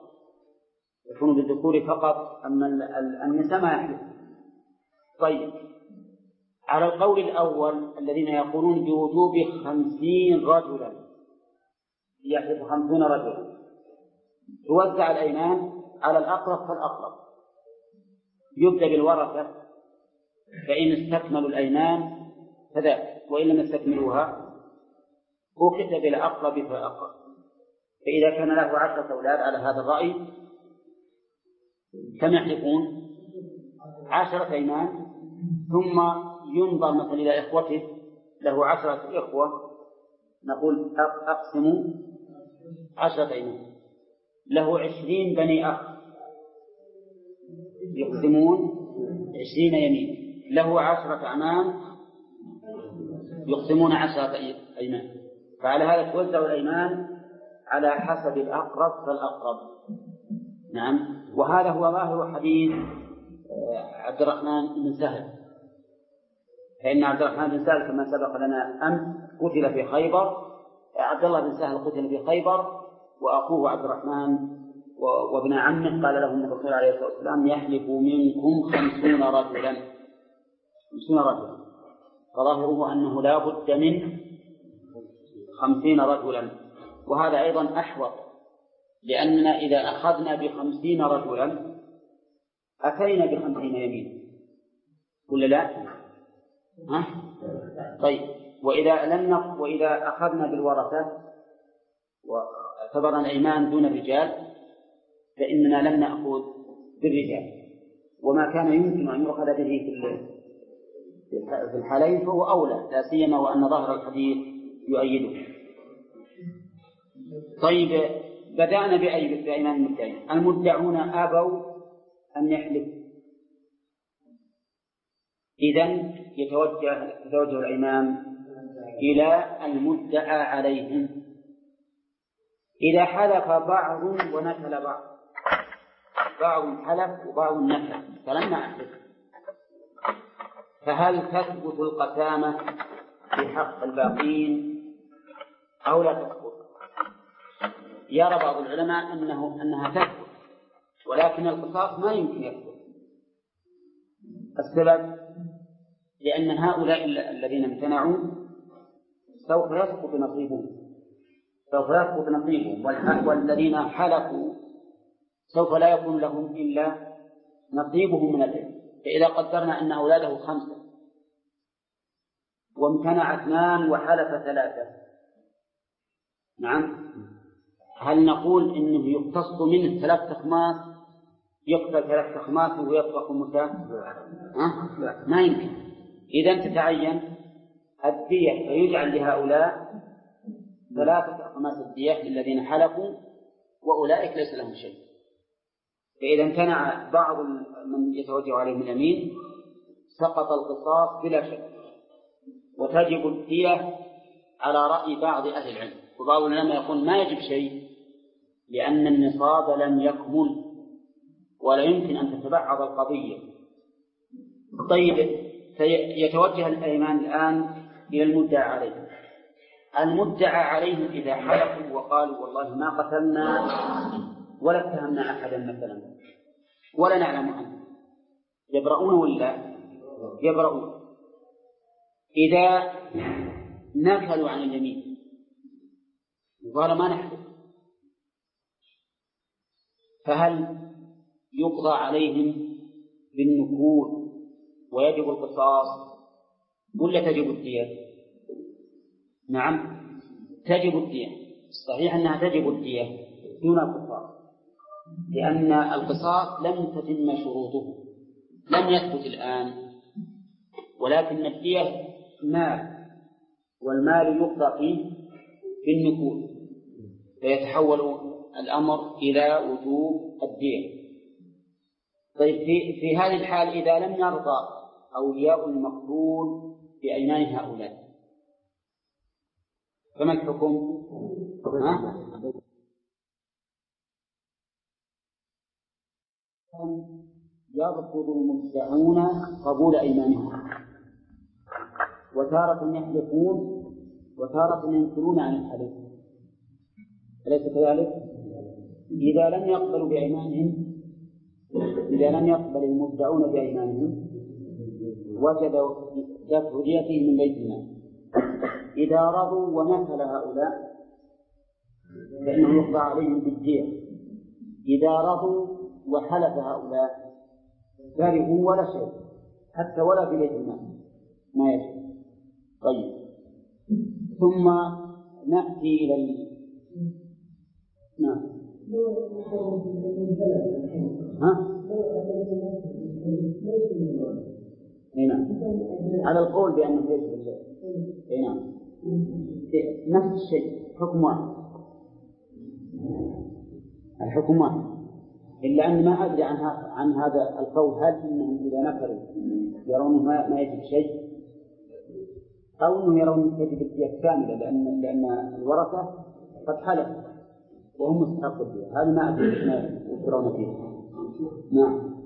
فقط، أما النساء ما يحلف. طيب، على القول الأول الذين يقولون بوجوب 50 رجلا، يحلف 50 رجلا، توزع الأيمان على الأقرب فالأقرب، يبدأ بالورثة، فإن استكملوا الأيمان فذاك، وإن لم يستكملوها أخذ بالأقرب فأقرب. فإذا كان له 10 أولاد على هذا الرأي كم يحلفون؟ 10 أيمان، ثم ينظر مثلا إلى إخوته، له 10 إخوة، نقول أقسموا 10 أيمان، له 20 بني أخ يقسمون 20 يمين، له 10 أعمام يقسمون 10 أيمان. فعلى هذا توزع الأيمان على حسب الأقرب فالأقرب. نعم، وهذا هو ظاهر حديث عبد الرحمن بن سهل، فإن عبد الرحمن بن سهل كما سبق لنا أمس قتل في خيبر، عبد الله بن سهل قتل في خيبر، وأخوه عبد الرحمن وابن عمه قال لهم الرسول عليه الصلاة والسلام يحلف منكم 50 رجلا، فظاهره أنه لا بد من 50 رجلا. وهذا أيضا أحوط، لأننا إذا أخذنا ب50 رجلا أتينا ب50 يمين، ولا لا؟ طيب، وإذا أخذنا بالورثة واعتبرنا الأيمان دون الرجال فإننا لن نأخذ بالرجال، وما كان يمكن أن يؤخذ به في الحالين فهو أولى، لا سيما وأن ظاهر الحديث يؤيده. طيب، بدأنا بأيمان المدعين. المدعون أبوا أن يحلف، إذن يتوجه الأيمان إلى المدعى عليهم. إذا حلف بعض ونكل بعض حلف وبعض نكل فلما أحلف، فهل تثبت القسامة في حق الباقين أو لا تثبت؟ يرى بعض العلماء أنها تثبت، ولكن القصاص ما يمكن يثبت. السبب لأن هؤلاء الذين امتنعوا سوف يسقط نصيبهم، والذين حلفوا سوف لا يكون لهم إلا نصيبهم من الإثم. فإذا قدرنا أن أولاده 5 وامتنع 2 وحلف 3، نعم، هل نقول إنه يقتص منه 3 أخماس، يقتل 3 أخماس ويطلق خمسان؟ ما يمكن. إذن تتعين الدية فيجعل لهؤلاء 3 أخماس الدية للذين حلفوا، وأولئك ليس لهم شيء. فإذا امتنع بعض من يتوجه عليهم اليمين سقط القصاص بلا شك، وتجب الدية على رأي بعض أهل العلم. وبعض العلماء يقول ما يجب شيء لأن النصاب لم يكمل ولا يمكن أن تتبعض القضية. طيب، سيتوجه الأيمان الآن إلى المدعى عليه. المدعى عليهم إذا حلفوا وقالوا والله ما قتلنا ولا اتهمنا أحدا مثلا ولا نعلم عنه، يبرؤون ولا يبرؤون؟ إذا نكلوا عن اليمين وقالوا ما نحلف، فهل يقضى عليهم بالنكول ويجب القصاص، ولا تجب الدية؟ نعم تجب الدية. صحيح أنها تجب الدية دون القصاص، لأن القصاص لم تتم شروطه، لم يثبت الآن، ولكن الدية مال، والمال يقضى فيه بالنقود، فيتحول الأمر إلى وجوب الدية. طيب في هذه الحال إذا لم يرضى أولياء المقتول بأيمان هؤلاء فما الحكم؟ يرفض المدعون قبول أيمانهم، وتارة يحلفون وتارة ينكرون عن الحلف، أليس كذلك؟ إذا لم يقبلوا بأيمانهم، إذا لم يقبل المدعون بأيمانهم وجب دفع ديتهم من بيت المال. إذا رضوا ونكل هؤلاء فإنه يقضى عليهم بالدية. إذا رضوا وحلف هؤلاء كرهوا ولا شيء حتى ولا في بيت المال ما يجب. طيب ثم نأتي إلى نعم نعم على القول بأنه يجب. نعم نفس الشيء، حكم واحد، الحكم واحد، إلا أن ما أدري عن هذا القول، هل إنهم إذا نكروا يرون ما يجب شيء، أو أنهم يرون يجب الدية كاملة لأن الورثة قد حلف وهم مستحقوا الدية. هذا ما أدري ما يذكرون فيه. نعم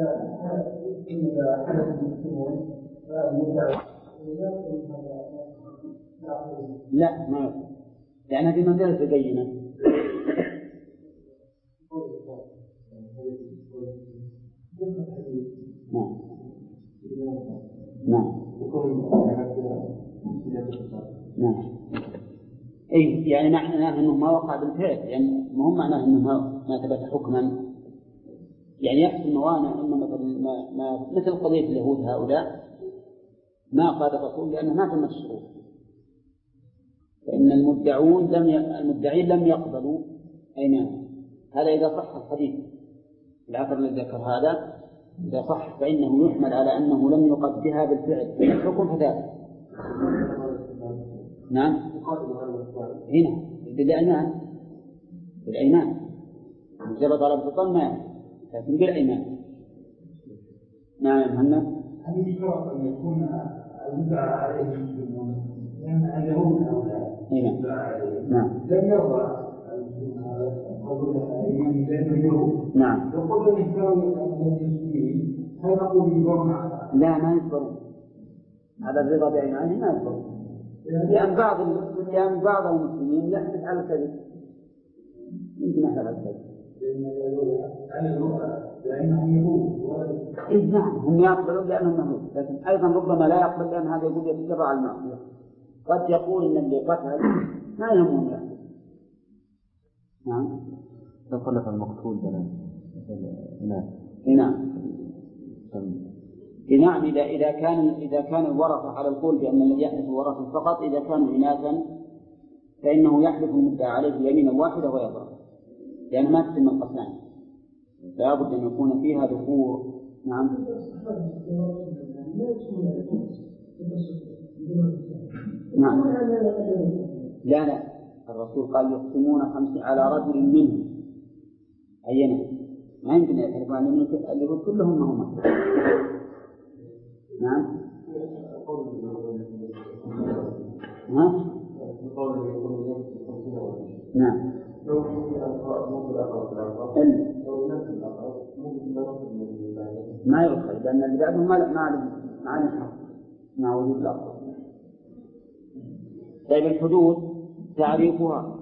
لا ما يصح، لأنها في منزلة تبينة. نعم نعم أي يعني معناه أنه ما وقع بالفعل، يعني مو معناه أنه ما ثبت حكما، يعني يحصل موانع. إنه مثل قضية اليهود هؤلاء ما قال الرسول لأنه ما تمت الشروط، فإن المدعين لم يقبلوا أيمانهم. هذا إذا صح الحديث العثر الذي ذكر هذا، إذا صح فإنه يحمل على أنه لم يقبلها بالفعل الحكم فذلك. نعم هنا بالأيمان مجرد طلب الظن ما يحصل، لكن بالأيمان. نعم هنا هل يشترط أن يكون المدعى عليه المسلمون؟ لأن اليهود هؤلاء نعم لم يرضى قبول الأيمان لأن اليهود نعم وقبل الإسلام المسلمين هل نقول يجبرون؟ لا ما يجبرون على الرضا بأيمانهم، ما يجبرون، لأن بعض المسلمين يحدث على الكذب، يمكن على الكذب لأنهم يهود. نعم هم يقبلون لأنهم يهود، لكن أيضا ربما لا يقبل لأن هذا يقول يتجرع على المعصية. قد يقول إن اللي قتل ما يهمهم يعني. نعم لو خلف المقتول بنات نعم نعم إذا كان الورثة على القول بأن الذي يحدث الورثة فقط، إذا كانوا إناثا فإنه يحلف المدعى عليه يمينا واحدة ويضرب، لأن ما تتم القسام، لا بد أن يكون فيها ذكور. نعم نعم لا الرسول قال يقسمون 5 على رجل منهم عينه، ما يمكن يعرفون أن اللي هو كلهم هم. نعم نعم ما يدخل لأن اللي بعده ما عليه حق مع وجود الأرض. طيب الحدود تعريفها